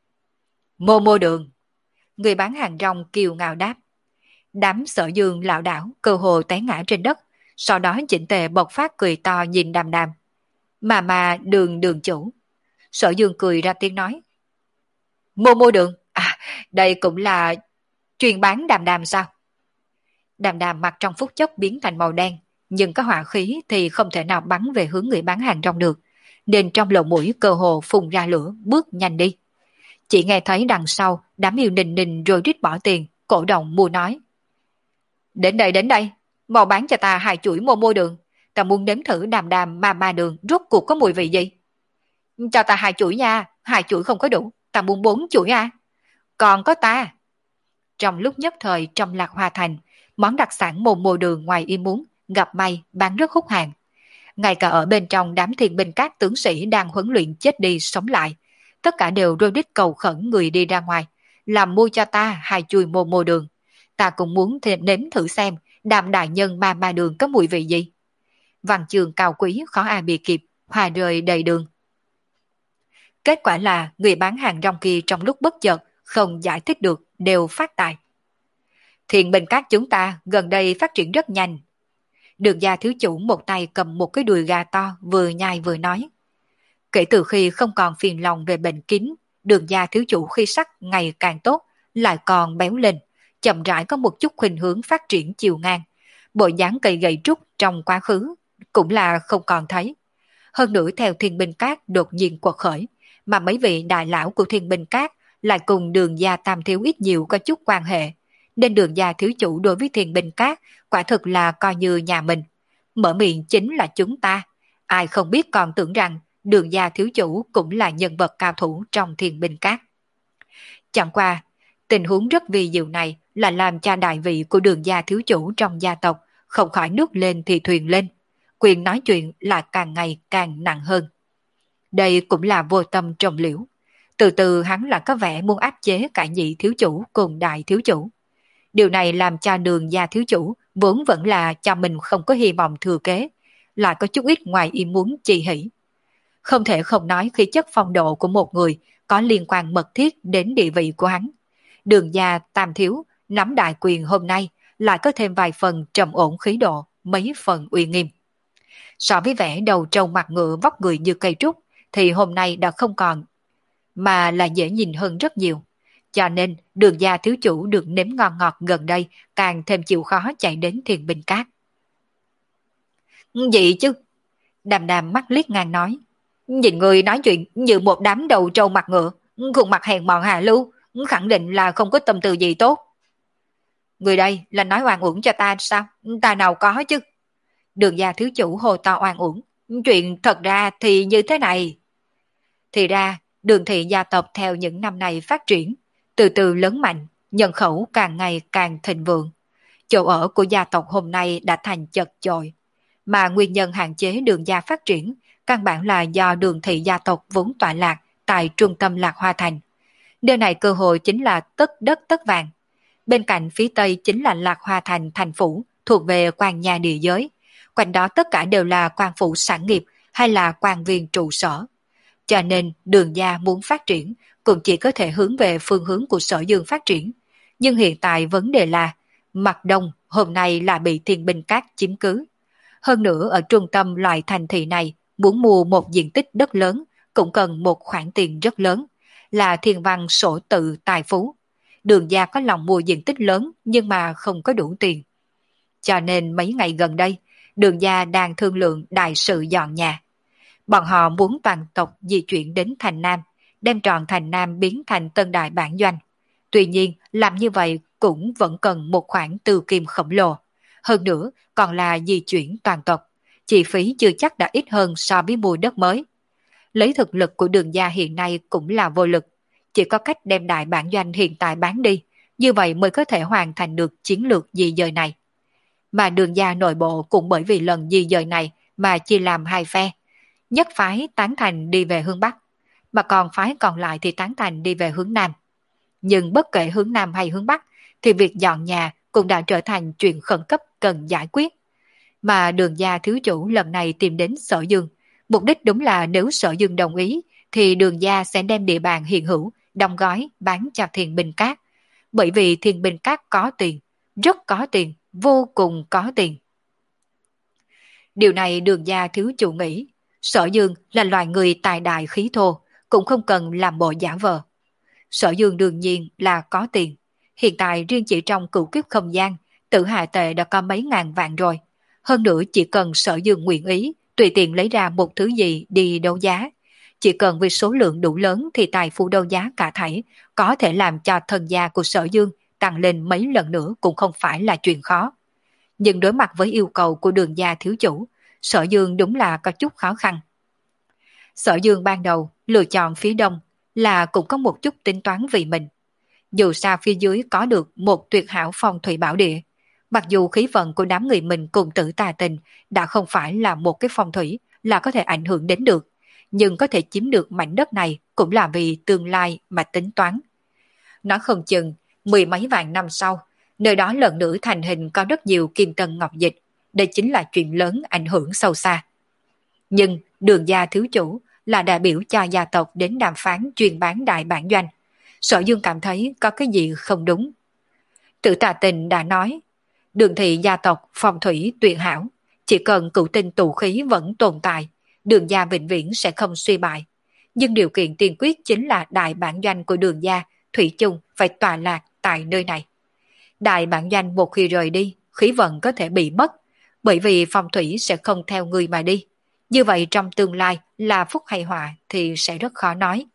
Speaker 1: Mô mô đường. Người bán hàng rong kiêu ngạo đáp. Đám Sở Dương lảo đảo cơ hồ té ngã trên đất, sau đó chỉnh tề bộc phát cười to nhìn Đàm Đàm. Mà mà đường đường chủ. Sở Dương cười ra tiếng nói. Mô mô đường, à đây cũng là chuyên bán Đàm Đàm sao? Đàm Đàm mặt trong phút chốc biến thành màu đen, nhưng có hỏa khí thì không thể nào bắn về hướng người bán hàng rong được, nên trong lỗ mũi cơ hồ phun ra lửa, bước nhanh đi. Chỉ nghe thấy đằng sau đám Yêu Ninh Ninh rồi rít bỏ tiền, cổ động mua nói. Đến đây đến đây, mau bán cho ta hai chuỗi mô mô đường, ta muốn nếm thử Đàm Đàm ma ma đường rốt cuộc có mùi vị gì. Cho ta hai chuỗi nha, hai chuỗi không có đủ, ta muốn bốn chuỗi à. Còn có ta. Trong lúc nhất thời trong Lạc Hoa Thành, món đặc sản mô mô đường ngoài ý muốn, gặp may bán rất hút hàng. Ngay cả ở bên trong đám Thiên Binh Các tướng sĩ đang huấn luyện chết đi sống lại, tất cả đều rôi đít cầu khẩn người đi ra ngoài, làm mua cho ta hai chuỗi mô mô đường. Ta cũng muốn thêm nếm thử xem Đàm đại nhân ma ma đường có mùi vị gì. Văn chương cao quý khó ai bị kịp, hòa rơi đầy đường. Kết quả là người bán hàng rong kia trong lúc bất chợt không giải thích được đều phát tài. Thiên Binh Các chúng ta gần đây phát triển rất nhanh. Đường gia thiếu chủ một tay cầm một cái đùi gà to vừa nhai vừa nói. Kể từ khi không còn phiền lòng về bệnh kín, Đường gia thiếu chủ khi sắc ngày càng tốt, lại còn béo lên, chậm rãi có một chút khuynh hướng phát triển chiều ngang. Bộ dáng cây gậy trúc trong quá khứ cũng là không còn thấy. Hơn nữa theo Thiên Binh Các đột nhiên quật khởi, mà mấy vị đại lão của Thiên Binh Các lại cùng Đường gia tam thiếu ít nhiều có chút quan hệ, nên Đường gia thiếu chủ đối với Thiên Binh Các quả thực là coi như nhà mình. Mở miệng chính là chúng ta, ai không biết còn tưởng rằng Đường gia thiếu chủ cũng là nhân vật cao thủ trong Thiên Binh Các. Chẳng qua, tình huống rất vi diệu này là làm cho đại vị của Đường gia thiếu chủ trong gia tộc không khỏi nước lên thì thuyền lên. quyền nói chuyện là càng ngày càng nặng hơn. Đây cũng là vô tâm trồng liễu. Từ từ hắn là có vẻ muốn áp chế cả nhị thiếu chủ cùng đại thiếu chủ. Điều này làm cho Đường gia thiếu chủ vốn vẫn là cho mình không có hy vọng thừa kế, lại có chút ít ngoài ý muốn chi hỉ. Không thể không nói khí chất phong độ của một người có liên quan mật thiết đến địa vị của hắn. Đường gia tam thiếu nắm đại quyền hôm nay lại có thêm vài phần trầm ổn khí độ, mấy phần uy nghiêm. So với vẻ đầu trâu mặt ngựa vóc người như cây trúc thì hôm nay đã không còn, mà là dễ nhìn hơn rất nhiều. Cho nên Đường gia thiếu chủ được nếm ngon ngọt gần đây càng thêm chịu khó chạy đến Thiên Binh Cát. Gì chứ? Đàm đàm mắt liếc ngang nói. Nhìn người nói chuyện như một đám đầu trâu mặt ngựa, khuôn mặt hèn mọn hạ lưu, khẳng định là không có tâm tư gì tốt. Người đây là nói oan uổng cho ta sao? Ta nào có chứ? Đường gia thiếu chủ hồ to oan uổng. Chuyện thật ra thì như thế này. Thì ra, Đường thị gia tộc theo những năm này phát triển, từ từ lớn mạnh, nhân khẩu càng ngày càng thịnh vượng. Chỗ ở của gia tộc hôm nay đã thành chật chội, mà nguyên nhân hạn chế Đường gia phát triển căn bản là do Đường thị gia tộc vốn tọa lạc tại trung tâm Lạc Hoa Thành. Nơi này cơ hội chính là tất đất tất vàng. Bên cạnh phía tây chính là Lạc Hoa Thành thành phủ thuộc về quan nhà địa giới. Quanh đó tất cả đều là quan phủ sản nghiệp hay là quan viên trụ sở. Cho nên Đường gia muốn phát triển cũng chỉ có thể hướng về phương hướng của Sở Dương phát triển. Nhưng hiện tại vấn đề là mặt đông hôm nay là bị Thiên Binh Cát chiếm cứ. Hơn nữa ở trung tâm loại thành thị này muốn mua một diện tích đất lớn cũng cần một khoản tiền rất lớn, là thiên văn sổ tự tài phú. Đường gia có lòng mua diện tích lớn nhưng mà không có đủ tiền. Cho nên mấy ngày gần đây, Đường gia đang thương lượng đại sự dọn nhà. Bọn họ muốn toàn tộc di chuyển đến thành Nam, đem trọn thành Nam biến thành tân đại bản doanh. Tuy nhiên, làm như vậy cũng vẫn cần một khoản tư kim khổng lồ. Hơn nữa, còn là di chuyển toàn tộc. Chi phí chưa chắc đã ít hơn so với mua đất mới. Lấy thực lực của Đường gia hiện nay cũng là vô lực. Chỉ có cách đem đại bản doanh hiện tại bán đi, như vậy mới có thể hoàn thành được chiến lược di dời này. Mà Đường gia nội bộ cũng bởi vì lần di dời này mà chia làm hai phe. Nhất phái tán thành đi về hướng Bắc, mà còn phái còn lại thì tán thành đi về hướng Nam. Nhưng bất kể hướng Nam hay hướng Bắc, thì việc dọn nhà cũng đã trở thành chuyện khẩn cấp cần giải quyết. Mà Đường gia thiếu chủ lần này tìm đến Sở Dương, mục đích đúng là nếu Sở Dương đồng ý, thì Đường gia sẽ đem địa bàn hiện hữu, đóng gói, bán cho Thiên Binh Cát. Bởi vì Thiên Binh Cát có tiền, rất có tiền, vô cùng có tiền. Điều này Đường gia thiếu chủ nghĩ, Sở Dương là loài người tài đại khí thô, cũng không cần làm bộ giả vờ. Sở Dương đương nhiên là có tiền. Hiện tại riêng chỉ trong cửu kiếp không gian, Tử Hà Tệ đã có mấy ngàn vạn rồi. Hơn nữa chỉ cần Sở Dương nguyện ý, tùy tiện lấy ra một thứ gì đi đấu giá. Chỉ cần vì số lượng đủ lớn thì tài phú đấu giá cả thảy có thể làm cho thân gia của Sở Dương tăng lên mấy lần nữa cũng không phải là chuyện khó. Nhưng đối mặt với yêu cầu của Đường gia thiếu chủ, Sở Dương đúng là có chút khó khăn. Sở Dương ban đầu lựa chọn phía đông là cũng có một chút tính toán vì mình. Dù sao phía dưới có được một tuyệt hảo phong thủy bảo địa, mặc dù khí vận của đám người mình cùng Tử Tà Tình đã không phải là một cái phong thủy là có thể ảnh hưởng đến được, nhưng có thể chiếm được mảnh đất này cũng là vì tương lai mà tính toán. Nói không chừng, mười mấy vạn năm sau, nơi đó lần nữa thành hình có rất nhiều kim tân ngọc dịch, đây chính là chuyện lớn ảnh hưởng sâu xa. Nhưng Đường gia thiếu chủ là đại biểu cho gia tộc đến đàm phán chuyên bán đại bản doanh. Sở Dương cảm thấy có cái gì không đúng. Tử Tà Tình đã nói, Đường thị gia tộc phong thủy tuyệt hảo, chỉ cần cửu tinh tụ khí vẫn tồn tại, Đường gia vĩnh viễn sẽ không suy bại. Nhưng điều kiện tiên quyết chính là đại bản doanh của Đường gia thủy chung phải tọa lạc tại nơi này. Đại bản doanh một khi rời đi, khí vận có thể bị mất, bởi vì phong thủy sẽ không theo người mà đi. Như vậy trong tương lai là phúc hay họa thì sẽ rất khó nói.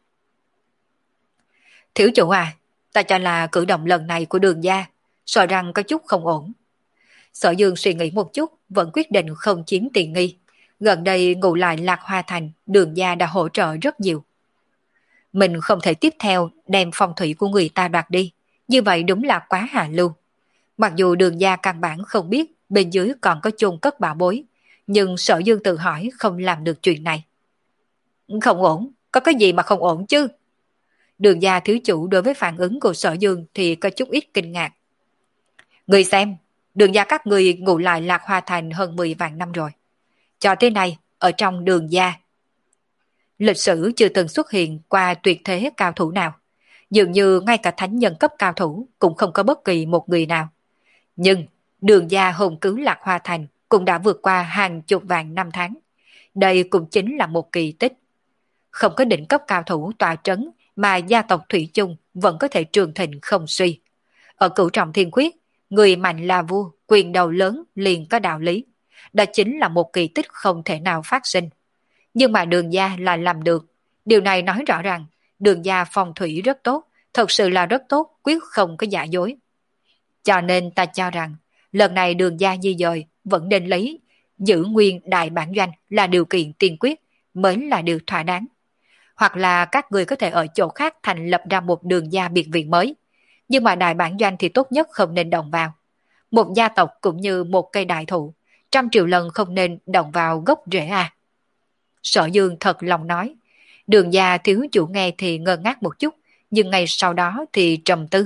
Speaker 1: Thiếu chủ à, ta cho là cử động lần này của Đường gia, sợ rằng có chút không ổn. Sở Dương suy nghĩ một chút, vẫn quyết định không chiếm tiện nghi. Gần đây ngủ lại Lạc Hoa Thành, Đường gia đã hỗ trợ rất nhiều. Mình không thể tiếp theo đem phong thủy của người ta đoạt đi, như vậy đúng là quá hạ lưu. Mặc dù Đường gia căn bản không biết bên dưới còn có chôn cất bảo bối, Nhưng Sở Dương tự hỏi không làm được chuyện này. Không ổn, có cái gì mà không ổn chứ? Đường gia thiếu chủ đối với phản ứng của Sở Dương thì có chút ít kinh ngạc. Người xem, đường gia các người ngủ lại Lạc Hoa Thành hơn mười vạn năm rồi. Cho tới nay, ở trong đường gia, lịch sử chưa từng xuất hiện qua tuyệt thế cao thủ nào. Dường như ngay cả thánh nhân cấp cao thủ cũng không có bất kỳ một người nào. Nhưng đường gia hồn cứu Lạc Hoa Thành cũng đã vượt qua hàng chục vạn năm tháng. Đây cũng chính là một kỳ tích. Không có đỉnh cấp cao thủ tọa trấn mà gia tộc Thủy chung vẫn có thể trường thịnh không suy. Ở cửu trọng thiên khuyết, người mạnh là vua, quyền đầu lớn liền có đạo lý. Đó chính là một kỳ tích không thể nào phát sinh. Nhưng mà đường gia là làm được. Điều này nói rõ ràng, đường gia phong thủy rất tốt, thật sự là rất tốt, quyết không có giả dối. Cho nên ta cho rằng, lần này đường gia di dời vẫn nên lấy giữ nguyên đại bản doanh là điều kiện tiên quyết, mới là điều thỏa đáng. Hoặc là các người có thể ở chỗ khác thành lập ra một đường gia biệt viện mới. Nhưng mà đại bản doanh thì tốt nhất không nên động vào. Một gia tộc cũng như một cây đại thụ, trăm triệu lần không nên động vào gốc rễ à. Sở Dương thật lòng nói. Đường gia thiếu chủ nghe thì ngơ ngác một chút, nhưng ngay sau đó thì trầm tư.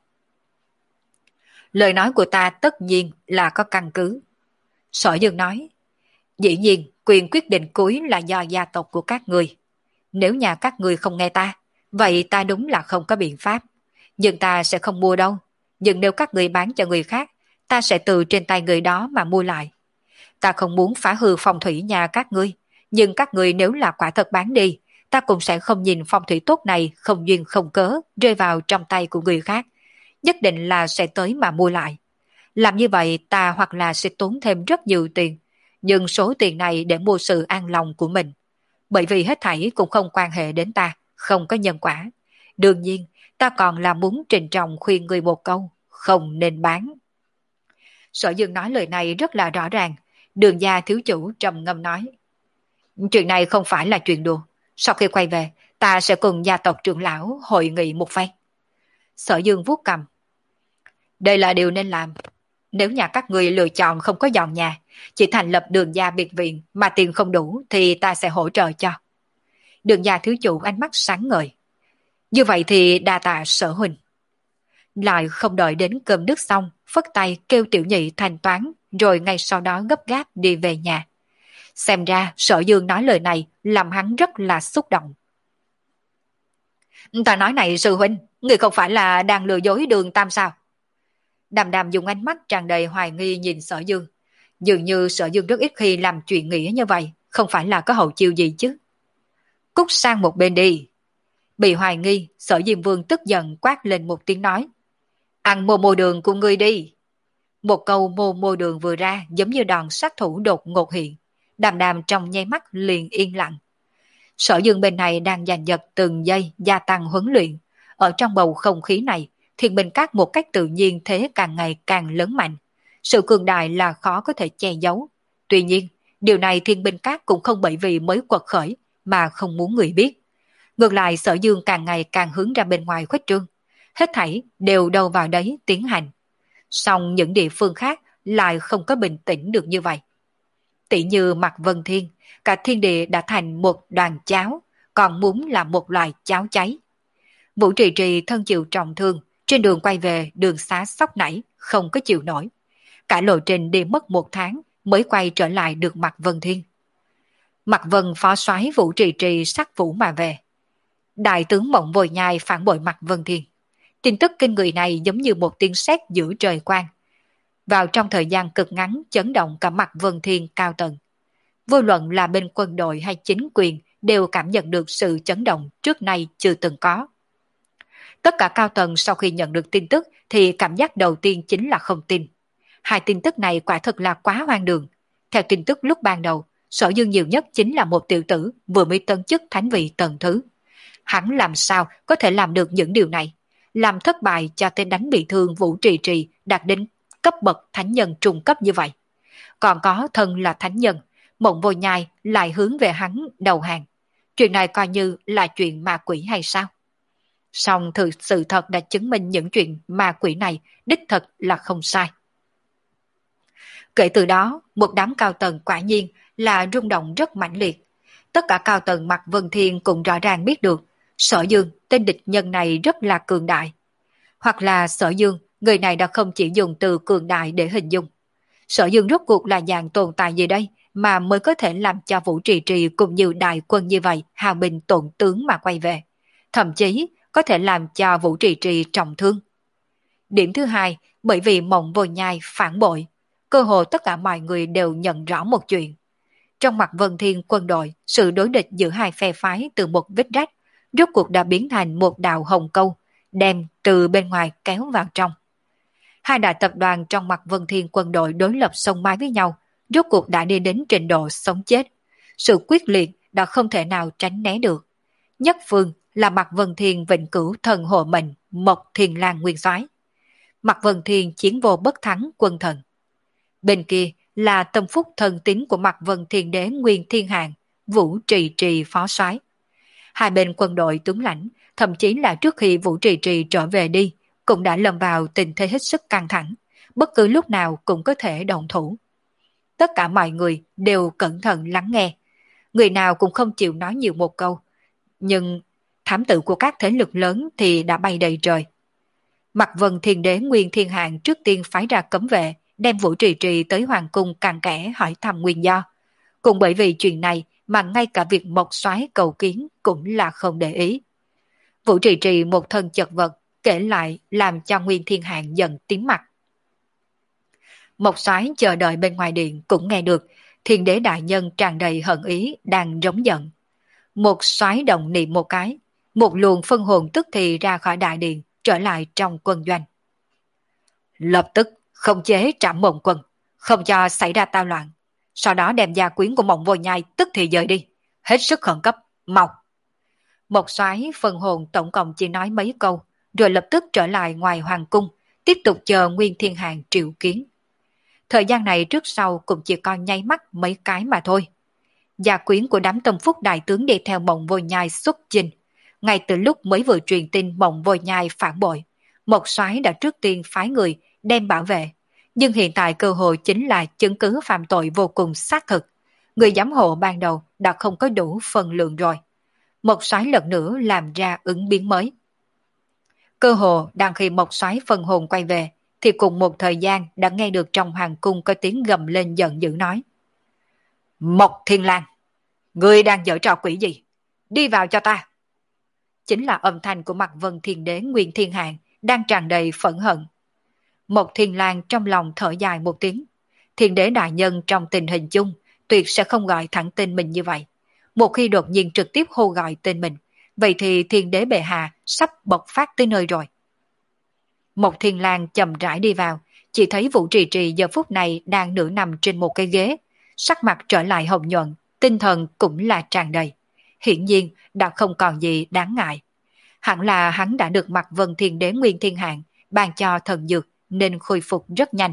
Speaker 1: Lời nói của ta tất nhiên là có căn cứ. Sở Dương nói. Dĩ nhiên, quyền quyết định cuối là do gia tộc của các người. Nếu nhà các người không nghe ta, vậy ta đúng là không có biện pháp. Nhưng ta sẽ không mua đâu. Nhưng nếu các người bán cho người khác, ta sẽ từ trên tay người đó mà mua lại. Ta không muốn phá hư phong thủy nhà các ngươi. Nhưng các người nếu là quả thật bán đi, ta cũng sẽ không nhìn phong thủy tốt này không duyên không cớ rơi vào trong tay của người khác. Nhất định là sẽ tới mà mua lại. Làm như vậy ta hoặc là sẽ tốn thêm rất nhiều tiền, nhưng số tiền này để mua sự an lòng của mình. Bởi vì hết thảy cũng không quan hệ đến ta, không có nhân quả. Đương nhiên, ta còn là muốn trình trọng khuyên người một câu, không nên bán. Sở Dương nói lời này rất là rõ ràng. Đường gia thiếu chủ trầm ngâm nói. Chuyện này không phải là chuyện đùa. Sau khi quay về, ta sẽ cùng gia tộc trưởng lão hội nghị một phen. Sở Dương vuốt cầm. Đây là điều nên làm. Nếu nhà các người lựa chọn không có dọn nhà, chỉ thành lập đường gia biệt viện mà tiền không đủ thì ta sẽ hỗ trợ cho. Đường gia thiếu chủ ánh mắt sáng ngời. Như vậy thì đa tạ Sở huynh. Lại không đợi đến cơm nước xong, phất tay kêu tiểu nhị thanh toán, rồi ngay sau đó gấp gáp đi về nhà. Xem ra Sở Dương nói lời này làm hắn rất là xúc động. Ta nói này sư huynh, người không phải là đang lừa dối Đường Tam sao? Đàm Đàm dùng ánh mắt tràn đầy hoài nghi nhìn Sở Dương. Dường như Sở Dương rất ít khi làm chuyện nghĩa như vậy, không phải là có hậu chiêu gì chứ. Cút sang một bên đi. Bị hoài nghi, Sở Diêm Vương tức giận quát lên một tiếng nói. Ăn mồ mồ đường của ngươi đi. Một câu mồ mồ đường vừa ra giống như đòn sát thủ đột ngột hiện. Đàm Đàm trong nháy mắt liền yên lặng. Sở Dương bên này đang giành giật từng giây gia tăng huấn luyện. Ở trong bầu không khí này, Thiên Binh Các một cách tự nhiên thế càng ngày càng lớn mạnh. Sự cường đại là khó có thể che giấu. Tuy nhiên, điều này Thiên Binh Các cũng không bởi vì mới quật khởi mà không muốn người biết. Ngược lại Sở Dương càng ngày càng hướng ra bên ngoài khuếch trương. Hết thảy đều đâu vào đấy tiến hành. Song những địa phương khác lại không có bình tĩnh được như vậy. Tỷ như Mạc Vân Thiên, cả thiên địa đã thành một đoàn cháo, còn muốn là một loài cháo cháy. Vũ Trì Trì thân chịu trọng thương, trên đường quay về đường xá sóc nảy, không có chịu nổi. Cả lộ trình đi mất một tháng mới quay trở lại được Mạc Vân Thiên. Mạc Vân phó soái Vũ Trì Trì sát vũ mà về. Đại tướng Mộng Vội Nhai phản bội Mạc Vân Thiên. Tin tức kinh người này giống như một tiếng sét giữa trời quang. Vào trong thời gian cực ngắn chấn động cả Mạc Vân Thiên cao tầng. Vô luận là bên quân đội hay chính quyền đều cảm nhận được sự chấn động trước nay chưa từng có. Tất cả cao tầng sau khi nhận được tin tức thì cảm giác đầu tiên chính là không tin. Hai tin tức này quả thật là quá hoang đường. Theo tin tức lúc ban đầu, Sở Dương nhiều nhất chính là một tiểu tử vừa mới tấn chức thánh vị tầng thứ. Hắn làm sao có thể làm được những điều này? Làm thất bại cho tên đánh bị thương Vũ Trì Trì đạt đến cấp bậc thánh nhân trung cấp như vậy. Còn có thân là thánh nhân, Mộng Vô Nhai lại hướng về hắn đầu hàng. Chuyện này coi như là chuyện ma quỷ hay sao? Song thực sự thật đã chứng minh những chuyện ma quỷ này đích thật là không sai. Kể từ đó, một đám cao tầng quả nhiên là rung động rất mãnh liệt. Tất cả cao tầng mặt Vân Thiên cũng rõ ràng biết được, Sở Dương, tên địch nhân này rất là cường đại. Hoặc là Sở Dương, người này đã không chỉ dùng từ cường đại để hình dung. Sở Dương rốt cuộc là dạng tồn tại gì đây mà mới có thể làm cho Vũ Trì Trì cùng nhiều đại quân như vậy hào bình tổn tướng mà quay về. Thậm chí có thể làm cho Vũ Trì Trì trọng thương. Điểm thứ hai, bởi vì Mộng Vô Nhai phản bội, cơ hồ tất cả mọi người đều nhận rõ một chuyện. Trong mặt Vân Thiên quân đội, sự đối địch giữa hai phe phái từ một vết rách, rốt cuộc đã biến thành một đạo hồng câu, đem từ bên ngoài kéo vào trong. Hai đại tập đoàn trong mặt Vân Thiên quân đội đối lập song mái với nhau, rốt cuộc đã đi đến trình độ sống chết. Sự quyết liệt đã không thể nào tránh né được. Nhất phương là mặt Vân Thiên vĩnh cửu thần hộ mệnh Mộc Thiền Lang nguyên soái, mặt Vân Thiên chiến vô bất thắng quân thần. Bên kia là tâm phúc thần tín của mặt Vân Thiên Đế Nguyên Thiên Hạng, Vũ Trì Trì phó soái. Hai bên quân đội tướng lãnh, thậm chí là trước khi Vũ Trì Trì trở về đi, cũng đã lâm vào tình thế hết sức căng thẳng, bất cứ lúc nào cũng có thể động thủ. Tất cả mọi người đều cẩn thận lắng nghe, người nào cũng không chịu nói nhiều một câu, nhưng thám tử của các thế lực lớn thì đã bay đầy trời. Mặt Vân Thiên Đế Nguyên Thiên Hạng trước tiên phái ra cấm vệ, đem Vũ Trì Trì tới hoàng cung càn kẽ hỏi thăm nguyên do. Cũng bởi vì chuyện này mà ngay cả việc Mộc soái cầu kiến cũng là không để ý. Vũ Trì Trì một thân chật vật, kể lại làm cho Nguyên Thiên Hạng giận tím mặt. Mộc soái chờ đợi bên ngoài điện cũng nghe được, Thiên Đế đại nhân tràn đầy hận ý đang rống giận. Một soái động niệm một cái, một luồng phân hồn tức thì ra khỏi đại điện, trở lại trong quân doanh. Lập tức khống chế Trảm Mộng Quân, không cho xảy ra tao loạn. Sau đó đem gia quyến của Mộng Vô Nhai tức thì dời đi, hết sức khẩn cấp, mau. Một soái phân hồn tổng cộng chỉ nói mấy câu, rồi lập tức trở lại ngoài hoàng cung, tiếp tục chờ Nguyên Thiên Hạng triệu kiến. Thời gian này trước sau cũng chỉ còn nháy mắt mấy cái mà thôi. Gia quyến của đám tâm phúc đại tướng đi theo Mộng Vô Nhai xuất chinh. Ngay từ lúc mới vừa truyền tin Mộng Vô Nhai phản bội, một soái đã trước tiên phái người đem bảo vệ. Nhưng hiện tại cơ hội chính là chứng cứ phạm tội vô cùng xác thực. Người giám hộ ban đầu đã không có đủ phần lượng rồi. Một soái lần nữa làm ra ứng biến mới. Cơ hồ đang khi một soái phần hồn quay về, thì cùng một thời gian đã nghe được trong hoàng cung có tiếng gầm lên giận dữ nói: Mộc Thiên Lang, ngươi đang giở trò quỷ gì? Đi vào cho ta! Chính là âm thanh của mặt Vân Thiên Đế Nguyên Thiên Hạng đang tràn đầy phẫn hận. Mộc Thiên Lang trong lòng thở dài một tiếng. Thiên Đế đại nhân trong tình hình chung tuyệt sẽ không gọi thẳng tên mình như vậy. Một khi đột nhiên trực tiếp hô gọi tên mình, vậy thì Thiên Đế bệ hạ sắp bộc phát tới nơi rồi. Mộc Thiên Lang chậm rãi đi vào, chỉ thấy Vũ Trì Trì giờ phút này đang nửa nằm trên một cái ghế, sắc mặt trở lại hồng nhuận, tinh thần cũng là tràn đầy. Hiển nhiên đã không còn gì đáng ngại. Hẳn là hắn đã được mặt Vân Thiên Đế Nguyên Thiên Hạng ban cho thần dược nên khôi phục rất nhanh.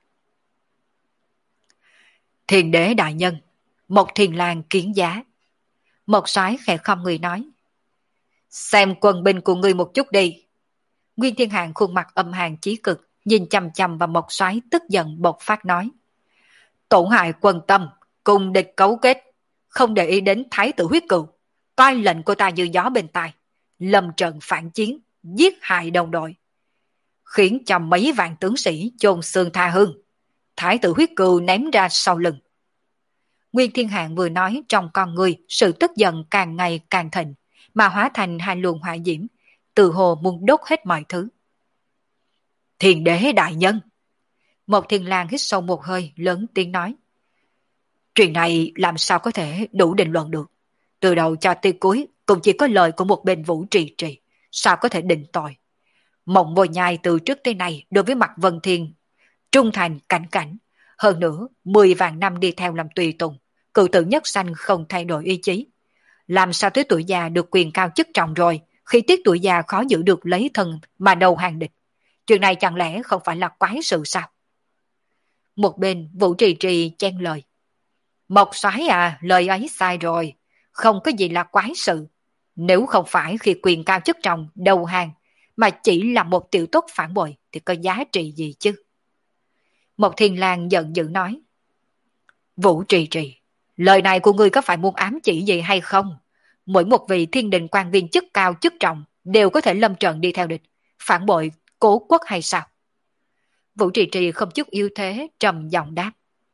Speaker 1: Thiên Đế đại nhân, Mộc Thiên Lang kiến giá. Một soái khẽ khom người nói: Xem quân binh của ngươi một chút đi. Nguyên Thiên Hạng khuôn mặt âm hàn chí cực, nhìn chằm chằm vào một soái tức giận bộc phát nói: Tổn hại quân tâm, cùng địch cấu kết, không để ý đến thái tử huyết cựu, coi lệnh của ta như gió bên tai, lâm trận phản chiến, giết hại đồng đội, khiến cho mấy vạn tướng sĩ chôn xương tha hương, thái tử huyết cựu ném ra sau lưng. Nguyên Thiên Hạng vừa nói, trong con người sự tức giận càng ngày càng thịnh, mà hóa thành hai luồng hỏa diễm, từ hồ muốn đốt hết mọi thứ. Thiên Đế đại nhân! Một Thiên Lang hít sâu một hơi, lớn tiếng nói: Chuyện này làm sao có thể đủ định luận được? Từ đầu cho tới cuối cũng chỉ có lời của một bên Vũ Trì Trì, sao có thể định tội? Mộng Vô Nhai từ trước tới nay đối với mặt Vân Thiên trung thành cảnh cảnh, hơn nữa mười vạn năm đi theo làm tùy tùng, cựu tử nhất sanh không thay đổi ý chí. Làm sao tới tuổi già được quyền cao chức trọng rồi, khi tiết tuổi già khó giữ được lấy thân mà đầu hàng địch? Chuyện này chẳng lẽ không phải là quái sự sao? Một bên Vũ Trì Trì chen lời: Mộc soái à, lời ấy sai rồi, không có gì là quái sự. Nếu không phải khi quyền cao chức trọng đầu hàng, mà chỉ là một tiểu tốt phản bội thì có giá trị gì chứ? Mộc Thiên Lang giận dữ nói. Vũ Trì Trì, lời này của ngươi có phải muốn ám chỉ gì hay không? Mỗi một vị thiên đình quan viên chức cao chức trọng đều có thể lâm trận đi theo địch, phản bội cố quốc hay sao? Vũ Trì Trì không chút yếu thế, trầm giọng đáp.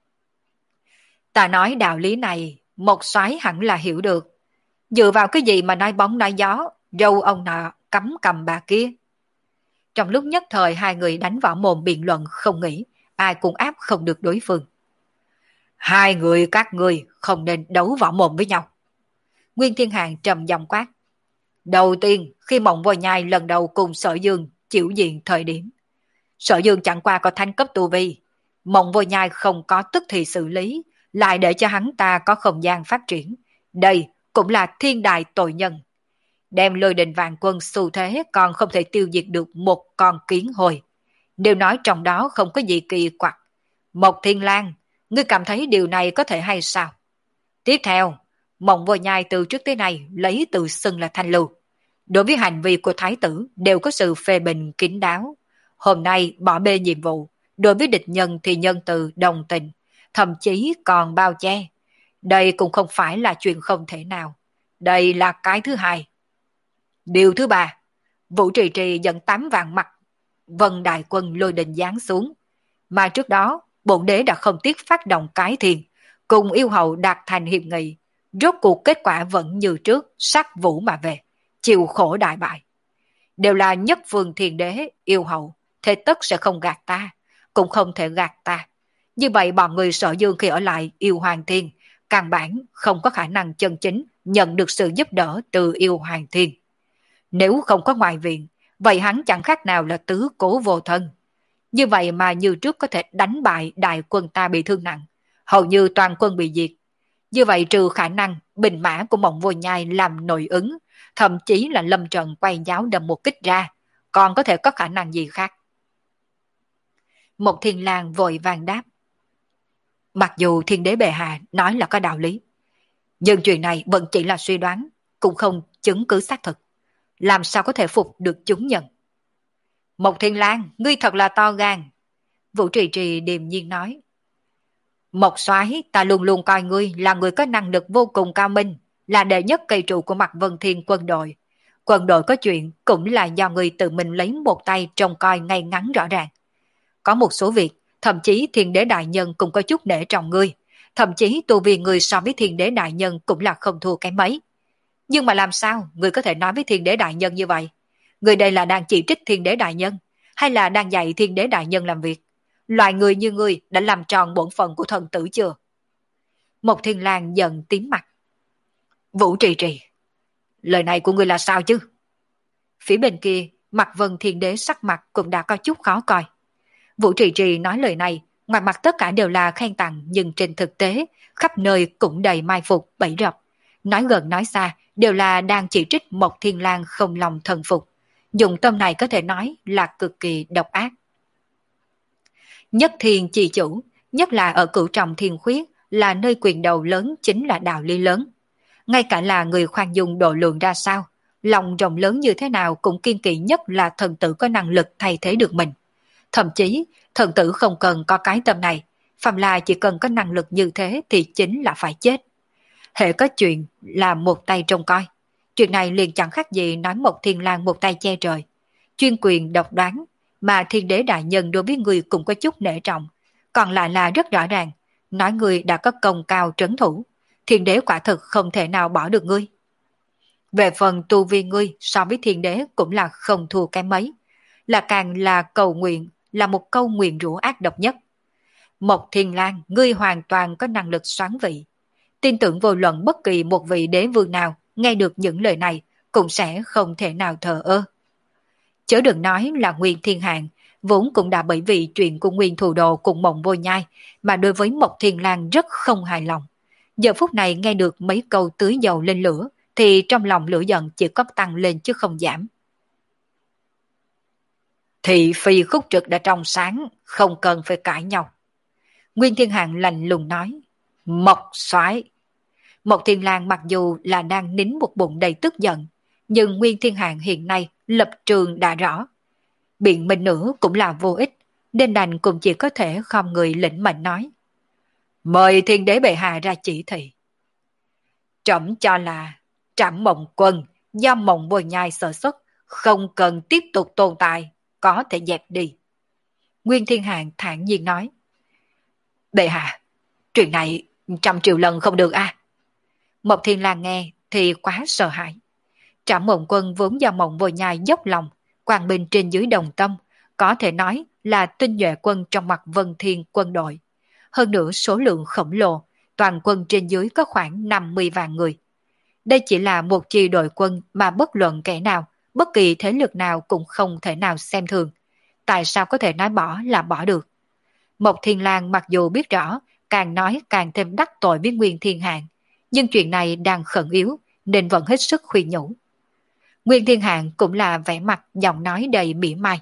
Speaker 1: Ta nói đạo lý này, một soái hẳn là hiểu được. Dựa vào cái gì mà nói bóng nói gió, râu ông nọ cắm cầm bà kia. Trong lúc nhất thời hai người đánh võ mồm biện luận không nghĩ, ai cũng áp không được đối phương. Hai người các ngươi không nên đấu võ mồm với nhau. Nguyên Thiên Hàng trầm giọng quát. Đầu tiên, khi Mộng Vô Nhai lần đầu cùng Sở Dương chịu diện thời điểm, Sở Dương chẳng qua có thánh cấp tu vi, Mộng Vô Nhai không có tức thì xử lý, lại để cho hắn ta có không gian phát triển. Đây cũng là thiên đại tội nhân. Đem Lôi Đình Vạn Quân xu thế còn không thể tiêu diệt được một con kiến hồi. Đều nói trong đó không có gì kỳ quặc. Mộc Thiên Lang, ngươi cảm thấy điều này có thể hay sao? Tiếp theo, Mộng Vô Nhai từ trước tới nay lấy tự xưng là thanh lưu. Đối với hành vi của thái tử đều có sự phê bình kín đáo. Hôm nay bỏ bê nhiệm vụ, đối với địch nhân thì nhân từ đồng tình, thậm chí còn bao che. Đây cũng không phải là chuyện không thể nào. Đây là cái thứ hai. Điều thứ ba, Vũ Trì Trì dẫn tám vạn mặt vân đại quân Lôi Đình giáng xuống. Mà trước đó, bổn đế đã không tiếc phát động cái thiền, cùng yêu hậu đạt thành hiệp nghị. Rốt cuộc kết quả vẫn như trước, sát vũ mà về, chịu khổ đại bại. Đều là nhất phương thiền đế, yêu hậu, thế tất sẽ không gạt ta, cũng không thể gạt ta. Như vậy bọn người Sở Dương khi ở lại yêu hoàng thiên, căn bản không có khả năng chân chính nhận được sự giúp đỡ từ yêu hoàng thiên. Nếu không có ngoại viện, vậy hắn chẳng khác nào là tứ cố vô thân. Như vậy mà như trước có thể đánh bại đại quân ta bị thương nặng, hầu như toàn quân bị diệt. Như vậy trừ khả năng bình mã của Mộng Vô Nhai làm nội ứng, thậm chí là lâm trận quay giáo đâm một kích ra, còn có thể có khả năng gì khác? Một Thiên Lang vội vàng đáp. Mặc dù thiên đế bệ hạ nói là có đạo lý, nhưng chuyện này vẫn chỉ là suy đoán, cũng không chứng cứ xác thực. Làm sao có thể phục được chúng nhân? Một Thiên Lang, ngươi thật là to gan. Vũ Trì Trì điềm nhiên nói. Một soái, ta luôn luôn coi ngươi là người có năng lực vô cùng cao minh, là đệ nhất cây trụ của mặt Vân Thiên quân đội. Quân đội có chuyện cũng là do ngươi tự mình lấy một tay trông coi ngay ngắn rõ ràng. Có một số việc, thậm chí thiên đế đại nhân cũng có chút nể trọng ngươi, thậm chí tu vi ngươi so với thiên đế đại nhân cũng là không thua cái mấy. Nhưng mà làm sao ngươi có thể nói với thiên đế đại nhân như vậy? Ngươi đây là đang chỉ trích thiên đế đại nhân, hay là đang dạy thiên đế đại nhân làm việc? Loại người như ngươi đã làm tròn bổn phận của thần tử chưa? Một Thiên Lang giận tím mặt. Vũ Trì Trì, lời này của ngươi là sao chứ? Phía bên kia, mặt Vân Thiên Đế sắc mặt cũng đã có chút khó coi. Vũ Trì Trì nói lời này, ngoài mặt tất cả đều là khen tặng, nhưng trên thực tế, khắp nơi cũng đầy mai phục, bẫy rập. Nói gần nói xa, đều là đang chỉ trích Mộc Thiên Lang không lòng thần phục. Dùng tâm này có thể nói là cực kỳ độc ác. Nhất thiên chi chủ, nhất là ở cửu trọng thiên khuyết, là nơi quyền đầu lớn chính là đạo lý lớn. Ngay cả là người khoan dung độ lượng ra sao, lòng rộng lớn như thế nào cũng kiên kỵ nhất là thần tử có năng lực thay thế được mình. Thậm chí, thần tử không cần có cái tâm này, phàm là chỉ cần có năng lực như thế thì chính là phải chết. Hệ có chuyện là một tay trông coi. Chuyện này liền chẳng khác gì nói một Thiên Lang một tay che trời. Chuyên quyền độc đoán, mà thiên đế đại nhân đối với người cũng có chút nể trọng. Còn lại là rất rõ ràng, nói người đã có công cao trấn thủ. Thiên đế quả thực không thể nào bỏ được ngươi. Về phần tu vi ngươi so với thiên đế cũng là không thua cái mấy. Là càng là cầu nguyện, là một câu nguyền rủa ác độc nhất. Một Thiên Lang, ngươi hoàn toàn có năng lực soán vị. Tin tưởng vô luận bất kỳ một vị đế vương nào nghe được những lời này cũng sẽ không thể nào thờ ơ. Chớ đừng nói là Nguyên Thiên Hàng, vốn cũng đã bởi vì chuyện của Nguyên Thù Đồ cùng Mộng Vô Nhai mà đối với Mộc Thiên Lang rất không hài lòng. Giờ phút này nghe được mấy câu tưới dầu lên lửa thì trong lòng lửa giận chỉ có tăng lên chứ không giảm. Thị phi khúc trực đã trong sáng, không cần phải cãi nhau. Nguyên Thiên Hàng lạnh lùng nói. Mộc soái. Mộc Thiên Lang mặc dù là đang nín một bụng đầy tức giận, nhưng Nguyên Thiên Hàng hiện nay lập trường đã rõ. Biện minh nữa cũng là vô ích, nên đành cũng chỉ có thể khom người lĩnh mệnh nói. Mời thiên đế bệ hạ ra chỉ thị. Trẫm cho là Trảm Mộng Quân do Mộng Vô Nhai sở xuất, không cần tiếp tục tồn tại, có thể dẹp đi. Nguyên Thiên Hạng thản nhiên nói. Bệ hạ, chuyện này trăm triệu lần không được a. À? Mộc Thiên Lang nghe thì quá sợ hãi. Trảm Mộng Quân vốn do Mộng Vô Nhai dốc lòng, quang minh trên dưới đồng tâm, có thể nói là tinh nhuệ quân trong mặt Vân Thiên quân đội. Hơn nữa số lượng khổng lồ, toàn quân trên dưới có khoảng năm mươi vạn người. Đây chỉ là một chi đội quân mà bất luận kẻ nào, bất kỳ thế lực nào cũng không thể nào xem thường. Tại sao có thể nói bỏ là bỏ được? Mộc Thiên Lang mặc dù biết rõ, càng nói càng thêm đắc tội với Nguyên Thiên Hạng, nhưng chuyện này đang khẩn yếu nên vẫn hết sức khuyên nhủ. Nguyên Thiên Hạng cũng là vẻ mặt giọng nói đầy mỉa mai.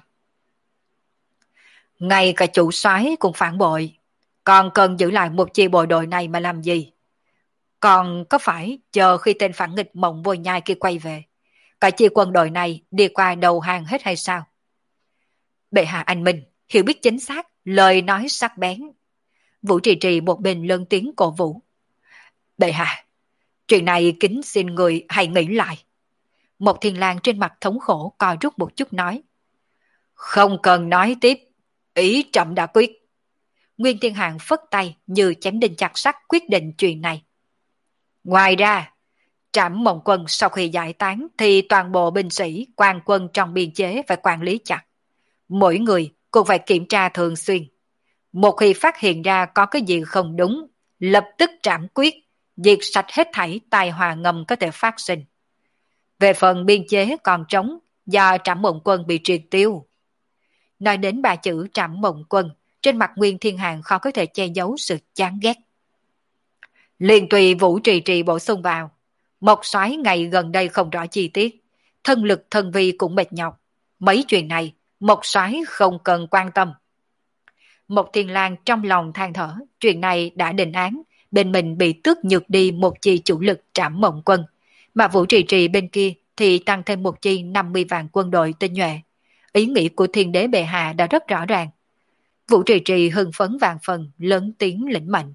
Speaker 1: Ngay cả chủ soái cũng phản bội, còn cần giữ lại một chi bộ đội này mà làm gì? Còn có phải chờ khi tên phản nghịch Mộng Vô Nhai kia quay về, cả chi quân đội này đi qua đầu hàng hết hay sao? Bệ hạ anh minh, hiểu biết chính xác, lời nói sắc bén. Vũ Trì Trì một bên lớn tiếng cổ vũ. Bệ hạ, chuyện này kính xin người hãy nghĩ lại. Mộc Thiên Lang trên mặt thống khổ co rút một chút nói. Không cần nói tiếp, ý trẫm đã quyết. Nguyên Thiên Hạng phất tay như chém đinh chặt sắt quyết định chuyện này. Ngoài ra, Trảm Mộng Quân sau khi giải tán thì toàn bộ binh sĩ, quan quân trong biên chế phải quản lý chặt. Mỗi người cũng phải kiểm tra thường xuyên. Một khi phát hiện ra có cái gì không đúng, lập tức trảm quyết, diệt sạch hết thảy tai họa ngầm có thể phát sinh. Về phần biên chế còn trống, do Trảm Mộng Quân bị triệt tiêu. Nói đến ba chữ Trảm Mộng Quân, trên mặt Nguyên Thiên Hạng khó có thể che giấu sự chán ghét. Liền tùy Vũ Trì Trì bổ sung vào. Mộc soái ngày gần đây không rõ chi tiết, thân lực thân vi cũng mệt nhọc. Mấy chuyện này, Mộc soái không cần quan tâm. Mộc Thiên Lang trong lòng than thở, chuyện này đã định án, bên mình bị tước nhược đi một chi chủ lực Trảm Mộng Quân, mà Vũ Trì Trì bên kia thì tăng thêm một chi năm mươi vạn quân đội tinh nhuệ. Ý nghĩ của thiên đế bệ hạ đã rất rõ ràng. Vũ Trì Trì hưng phấn vạn phần, lớn tiếng lĩnh mệnh.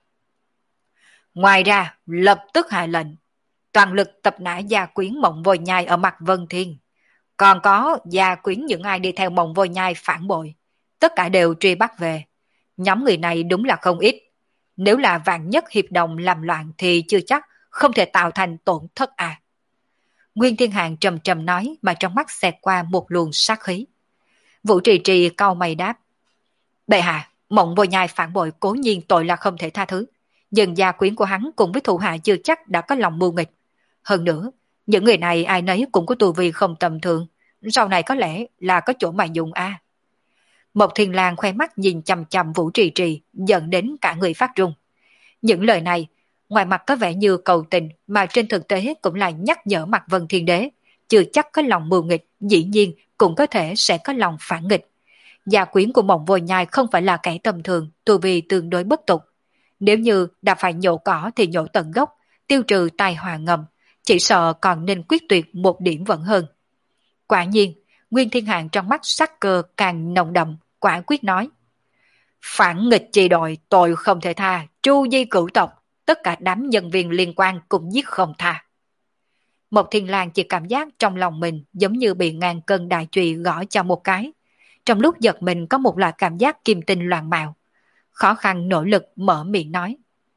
Speaker 1: Ngoài ra, lập tức hạ lệnh, toàn lực tập nã gia quyến Mộng Vô Nhai ở mặt Vân Thiên. Còn có gia quyến những ai đi theo Mộng Vô Nhai phản bội, tất cả đều truy bắt về. Nhóm người này đúng là không ít. Nếu là vạn nhất hiệp đồng làm loạn thì chưa chắc không thể tạo thành tổn thất à. Nguyên Thiên Hạng trầm trầm nói mà trong mắt xẹt qua một luồng sát khí. Vũ Trì Trì cau mày đáp. Bệ hạ, Mộng Vô Nhai phản bội cố nhiên tội là không thể tha thứ. Nhưng gia quyến của hắn cùng với thủ hạ chưa chắc đã có lòng mưu nghịch. Hơn nữa, những người này ai nấy cũng có tu vi không tầm thường. Sau này có lẽ là có chỗ mà dùng a. À. Mộc Thiên Lang khoe mắt nhìn chằm chằm Vũ Trì Trì, giận đến cả người phát run. Những lời này, ngoài mặt có vẻ như cầu tình mà trên thực tế cũng là nhắc nhở mặt Vân Thiên Đế. Chưa chắc có lòng mưu nghịch, dĩ nhiên cũng có thể sẽ có lòng phản nghịch. Gia quyến của Mộng Vô Nhai không phải là kẻ tầm thường, tu vi tương đối bất tục. Nếu như đã phải nhổ cỏ thì nhổ tận gốc, tiêu trừ tai họa ngầm, chỉ sợ còn nên quyết tuyệt một điểm vẫn hơn. Quả nhiên, Nguyên Thiên Hạng trong mắt sắc cơ càng nồng đậm, quả quyết nói. Phản nghịch chi đội tội không thể tha, tru di cửu tộc, tất cả đám nhân viên liên quan cũng giết không tha. Mộc Thiên Lang chỉ cảm giác trong lòng mình giống như bị ngàn cân đại chùy gõ cho một cái. Trong lúc giật mình có một loại cảm giác kim tinh loạn mạo. Khó khăn nỗ lực mở miệng nói.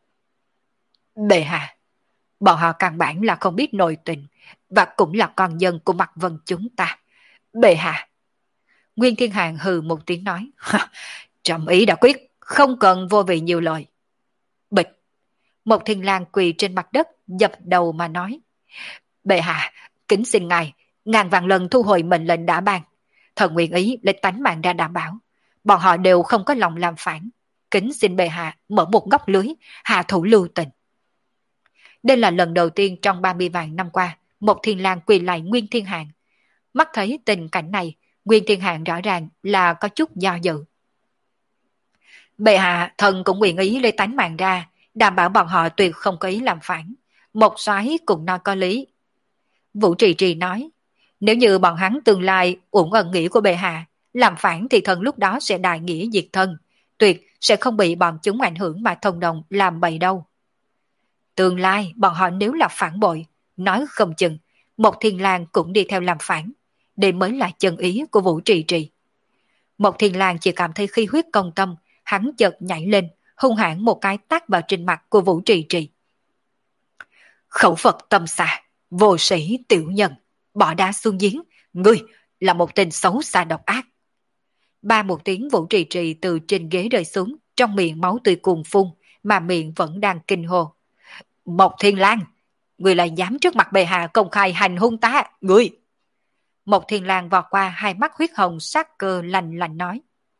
Speaker 1: Bệ hạ, bọn họ căn bản là không biết nội tình và cũng là con dân của mặt Vân chúng ta. Bệ hạ. Nguyên Thiên Hạng hừ một tiếng nói. Trẫm ý đã quyết, không cần vô vị nhiều lời. Bịch. Mộc Thiên Lang quỳ trên mặt đất, dập đầu mà nói. Bệ hạ, kính xin ngài, ngàn vạn lần thu hồi mệnh lệnh đã ban. Thần nguyện ý lấy tánh mạng ra đảm bảo. Bọn họ đều không có lòng làm phản. Kính xin bệ hạ mở một góc lưới, hạ thủ lưu tình. Đây là lần đầu tiên trong ba mươi vạn năm qua, Mộc Thiên Lang quỳ lại Nguyên Thiên Hạng. Mắt thấy tình cảnh này, Nguyên Thiên Hạng rõ ràng là có chút do dự. Bệ hạ, thần cũng nguyện ý lấy tánh mạng ra, đảm bảo bọn họ tuyệt không có ý làm phản. Mộc soái cũng nói có lý. Vũ Trì Trì nói, nếu như bọn hắn tương lai ủng ẩn nghĩ của bệ hạ, Làm phản thì thần lúc đó sẽ đại nghĩa diệt thân, tuyệt sẽ không bị bọn chúng ảnh hưởng mà thông đồng làm bậy đâu. Tương lai bọn họ nếu là phản bội, nói không chừng, Mộc Thiên Lang cũng đi theo làm phản. Đây mới là chân ý của Vũ Trì Trì. Mộc Thiên Lang chỉ cảm thấy khí huyết công tâm, hắn chợt nhảy lên, hung hãn một cái tát vào trên mặt của Vũ Trì Trì. Khẩu Phật tâm xà, vô sĩ tiểu nhân, bỏ đá xuống giếng, ngươi là một tên xấu xa độc ác. Ba một tiếng Vũ Trì Trì từ trên ghế rơi xuống, trong miệng máu tươi cuồn phun, mà miệng vẫn đang kinh hô. Mộc Thiên Lang, ngươi lại dám trước mặt bệ hạ công khai hành hung ta, ngươi! Mộc Thiên Lang vọt qua, hai mắt huyết hồng sát cơ lạnh lạnh nói.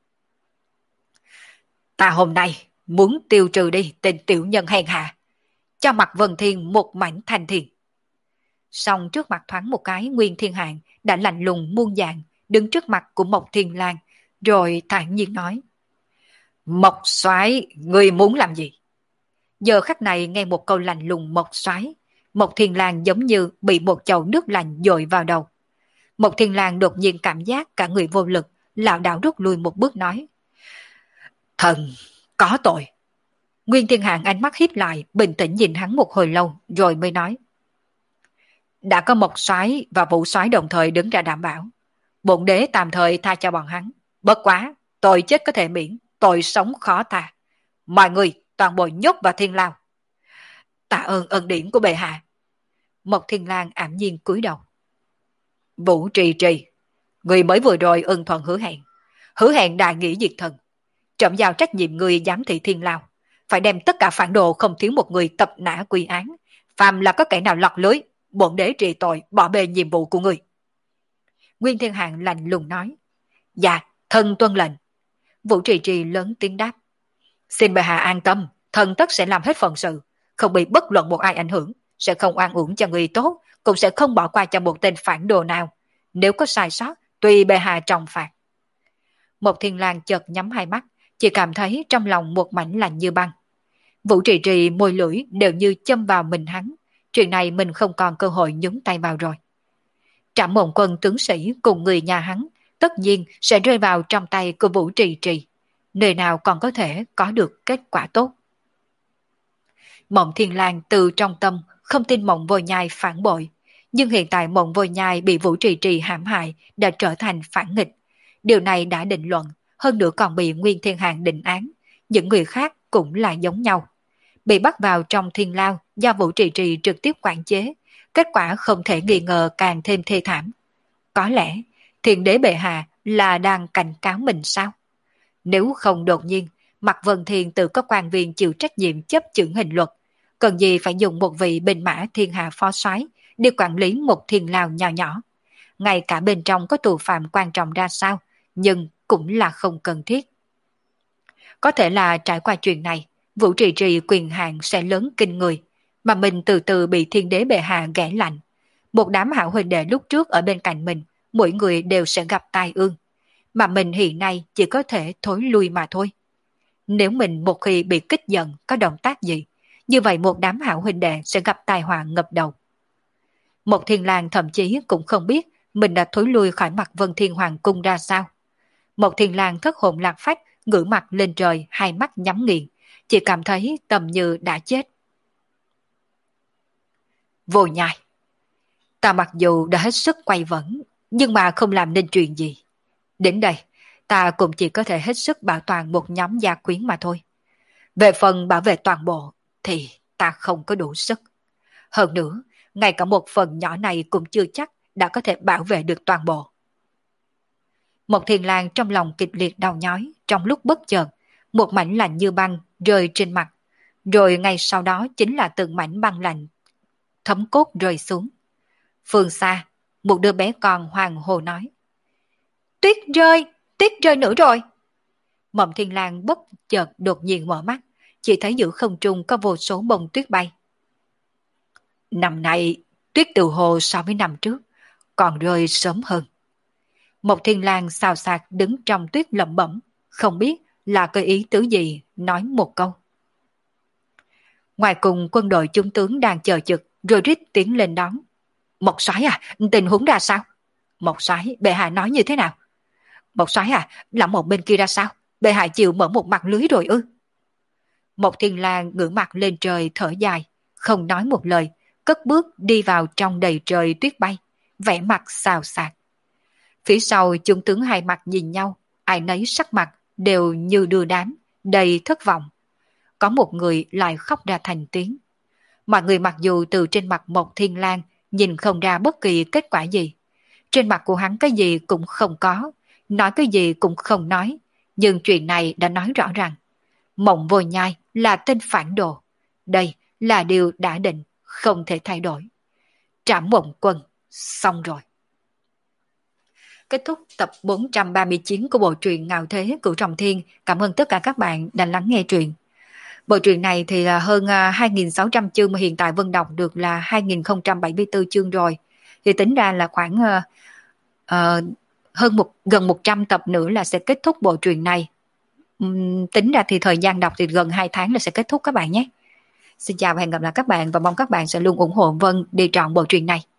Speaker 1: Ta hôm nay muốn tiêu trừ đi tên tiểu nhân hèn hạ, cho mặt Vân Thiên một mảnh thanh thiền. Xong trước mặt thoáng một cái, Nguyên Thiên Hạng đã lạnh lùng muôn dạng, đứng trước mặt của Mộc Thiên Lang, rồi thản nhiên nói. Mộc Soái, ngươi muốn làm gì? Giờ khắc này nghe một câu lạnh lùng Mộc Soái, Mộc Thiên Lang giống như bị một chậu nước lạnh dội vào đầu. Mộc Thiên Lang đột nhiên cảm giác cả người vô lực, lảo đảo rút lui một bước nói. Thần, có tội. Nguyên Thiên Hạng ánh mắt híp lại, bình tĩnh nhìn hắn một hồi lâu, rồi mới nói. Đã có Mộc Soái và Vũ Soái đồng thời đứng ra đảm bảo, bổn đế tạm thời tha cho bọn hắn. Bất quá, tội chết có thể miễn, tội sống khó tha. Mọi người toàn bộ nhốt vào thiên lao. Tạ ơn ân điển của bệ hạ. Mộc Thiên Lang ảm nhiên cúi đầu. Vũ Trì Trì, người mới vừa rồi ân thuận hứa hẹn, hứa hẹn đại nghĩa diệt thần. Trẫm giao trách nhiệm người giám thị thiên lao, phải đem tất cả phản đồ không thiếu một người tập nã quy án. Phàm là có kẻ nào lọt lưới, bổn đế trị tội bỏ bê nhiệm vụ của người. Nguyên Thiên Hạng lạnh lùng nói. Dạ, thần tuân lệnh. Vũ Trì Trì lớn tiếng đáp. Xin bệ hạ an tâm, thần tất sẽ làm hết phận sự, không bị bất luận một ai ảnh hưởng, sẽ không oan uổng cho người tốt, cũng sẽ không bỏ qua cho một tên phản đồ nào. Nếu có sai sót, tùy bệ hạ trọng phạt. Mộc Thiên Lang chợt nhắm hai mắt, chỉ cảm thấy trong lòng một mảnh lạnh như băng. Vũ Trì Trì môi lưỡi đều như châm vào mình hắn, chuyện này mình không còn cơ hội nhúng tay vào rồi. Trảm Mộng Quân tướng sĩ cùng người nhà hắn tất nhiên sẽ rơi vào trong tay của Vũ Trì Trì, nơi nào còn có thể có được kết quả tốt. Mộng Thiên Lang từ trong tâm không tin Mộng Vô Nhai phản bội, nhưng hiện tại Mộng Vô Nhai bị Vũ Trì Trì hãm hại đã trở thành phản nghịch. Điều này đã định luận, hơn nữa còn bị Nguyên Thiên Hạng định án, những người khác cũng là giống nhau. Bị bắt vào trong thiên lao do Vũ Trì Trì trực tiếp quản chế, kết quả không thể nghi ngờ càng thêm thê thảm. Có lẽ Thiên Đế bệ hạ là đang cảnh cáo mình sao? Nếu không đột nhiên, Mạc Vân Thiên tự có quan viên chịu trách nhiệm chấp chưởng hình luật, cần gì phải dùng một vị binh mã thiên hạ phó soái đi quản lý một thiên lao nhỏ nhỏ. Ngay cả bên trong có tù phạm quan trọng ra sao, nhưng cũng là không cần thiết. Có thể là trải qua chuyện này, Vũ Trì Trì quyền hạn sẽ lớn kinh người, mà mình từ từ bị Thiên Đế bệ hạ ghẻ lạnh. Một đám hảo huynh đệ lúc trước ở bên cạnh mình, mỗi người đều sẽ gặp tai ương, mà mình hiện nay chỉ có thể thối lui mà thôi. Nếu mình một khi bị kích giận có động tác gì, như vậy một đám hảo huynh đệ sẽ gặp tai họa ngập đầu. Một Thiên Lang thậm chí cũng không biết mình đã thối lui khỏi mặt Vân Thiên Hoàng cung ra sao. Một Thiên Lang thất hồn lạc phách, ngửa mặt lên trời, hai mắt nhắm nghiền, chỉ cảm thấy tầm như đã chết. Vô Nhai, ta mặc dù đã hết sức quay vẩn, nhưng mà không làm nên chuyện gì. Đến đây, ta cũng chỉ có thể hết sức bảo toàn một nhóm gia quyến mà thôi. Về phần bảo vệ toàn bộ, thì ta không có đủ sức. Hơn nữa, ngay cả một phần nhỏ này cũng chưa chắc đã có thể bảo vệ được toàn bộ. Một Thiên Lang trong lòng kịch liệt đau nhói, trong lúc bất chợt, một mảnh lạnh như băng rơi trên mặt, rồi ngay sau đó chính là từng mảnh băng lạnh thấm cốt rơi xuống. Phương xa, một đứa bé con hoàng hồ nói. Tuyết rơi, tuyết rơi nữa rồi. Mộng Thiên Lang bất chợt đột nhiên mở mắt, chỉ thấy giữa không trung có vô số bông tuyết bay. Năm nay, tuyết từ hồ so với năm trước, còn rơi sớm hơn. Mộc Thiên Lang xào xạc đứng trong tuyết lẩm bẩm, không biết là cái ý tứ gì, nói một câu. Ngoài cùng quân đội trung tướng đang chờ trực, rồi rít tiến lên đón. Mộc soái à, tình huống ra sao? Mộc soái, bệ hạ nói như thế nào? Một soái à, lão một bên kia ra sao? Bệ hạ chịu mở một mặt lưới rồi ư? Một Thiên Lang ngửa mặt lên trời thở dài, không nói một lời, cất bước đi vào trong đầy trời tuyết bay, vẻ mặt xào xạc. Phía sau chúng tướng hai mặt nhìn nhau, ai nấy sắc mặt đều như đưa đám, đầy thất vọng. Có một người lại khóc ra thành tiếng. Mọi người mặc dù từ trên mặt một Thiên Lang nhìn không ra bất kỳ kết quả gì. Trên mặt của hắn cái gì cũng không có, nói cái gì cũng không nói, nhưng chuyện này đã nói rõ ràng. Mộng Vô Nhai là tên phản đồ. Đây là điều đã định, không thể thay đổi. Trảm Mộng Quân, xong rồi. Kết thúc tập bốn trăm ba mươi chín của bộ truyện Ngạo Thế Cửu Trọng Thiên. Cảm ơn tất cả các bạn đã lắng nghe truyện. Bộ truyện này thì là hơn hai nghìn sáu trăm chương mà hiện tại Vân đọc được là hai nghìn không trăm bảy mươi tư chương rồi. Thì tính ra là khoảng uh, uh, hơn một gần một trăm tập nữa là sẽ kết thúc bộ truyện này. Um, tính ra thì thời gian đọc thì gần hai tháng là sẽ kết thúc các bạn nhé. Xin chào và hẹn gặp lại các bạn và mong các bạn sẽ luôn ủng hộ Vân đi trọn bộ truyện này.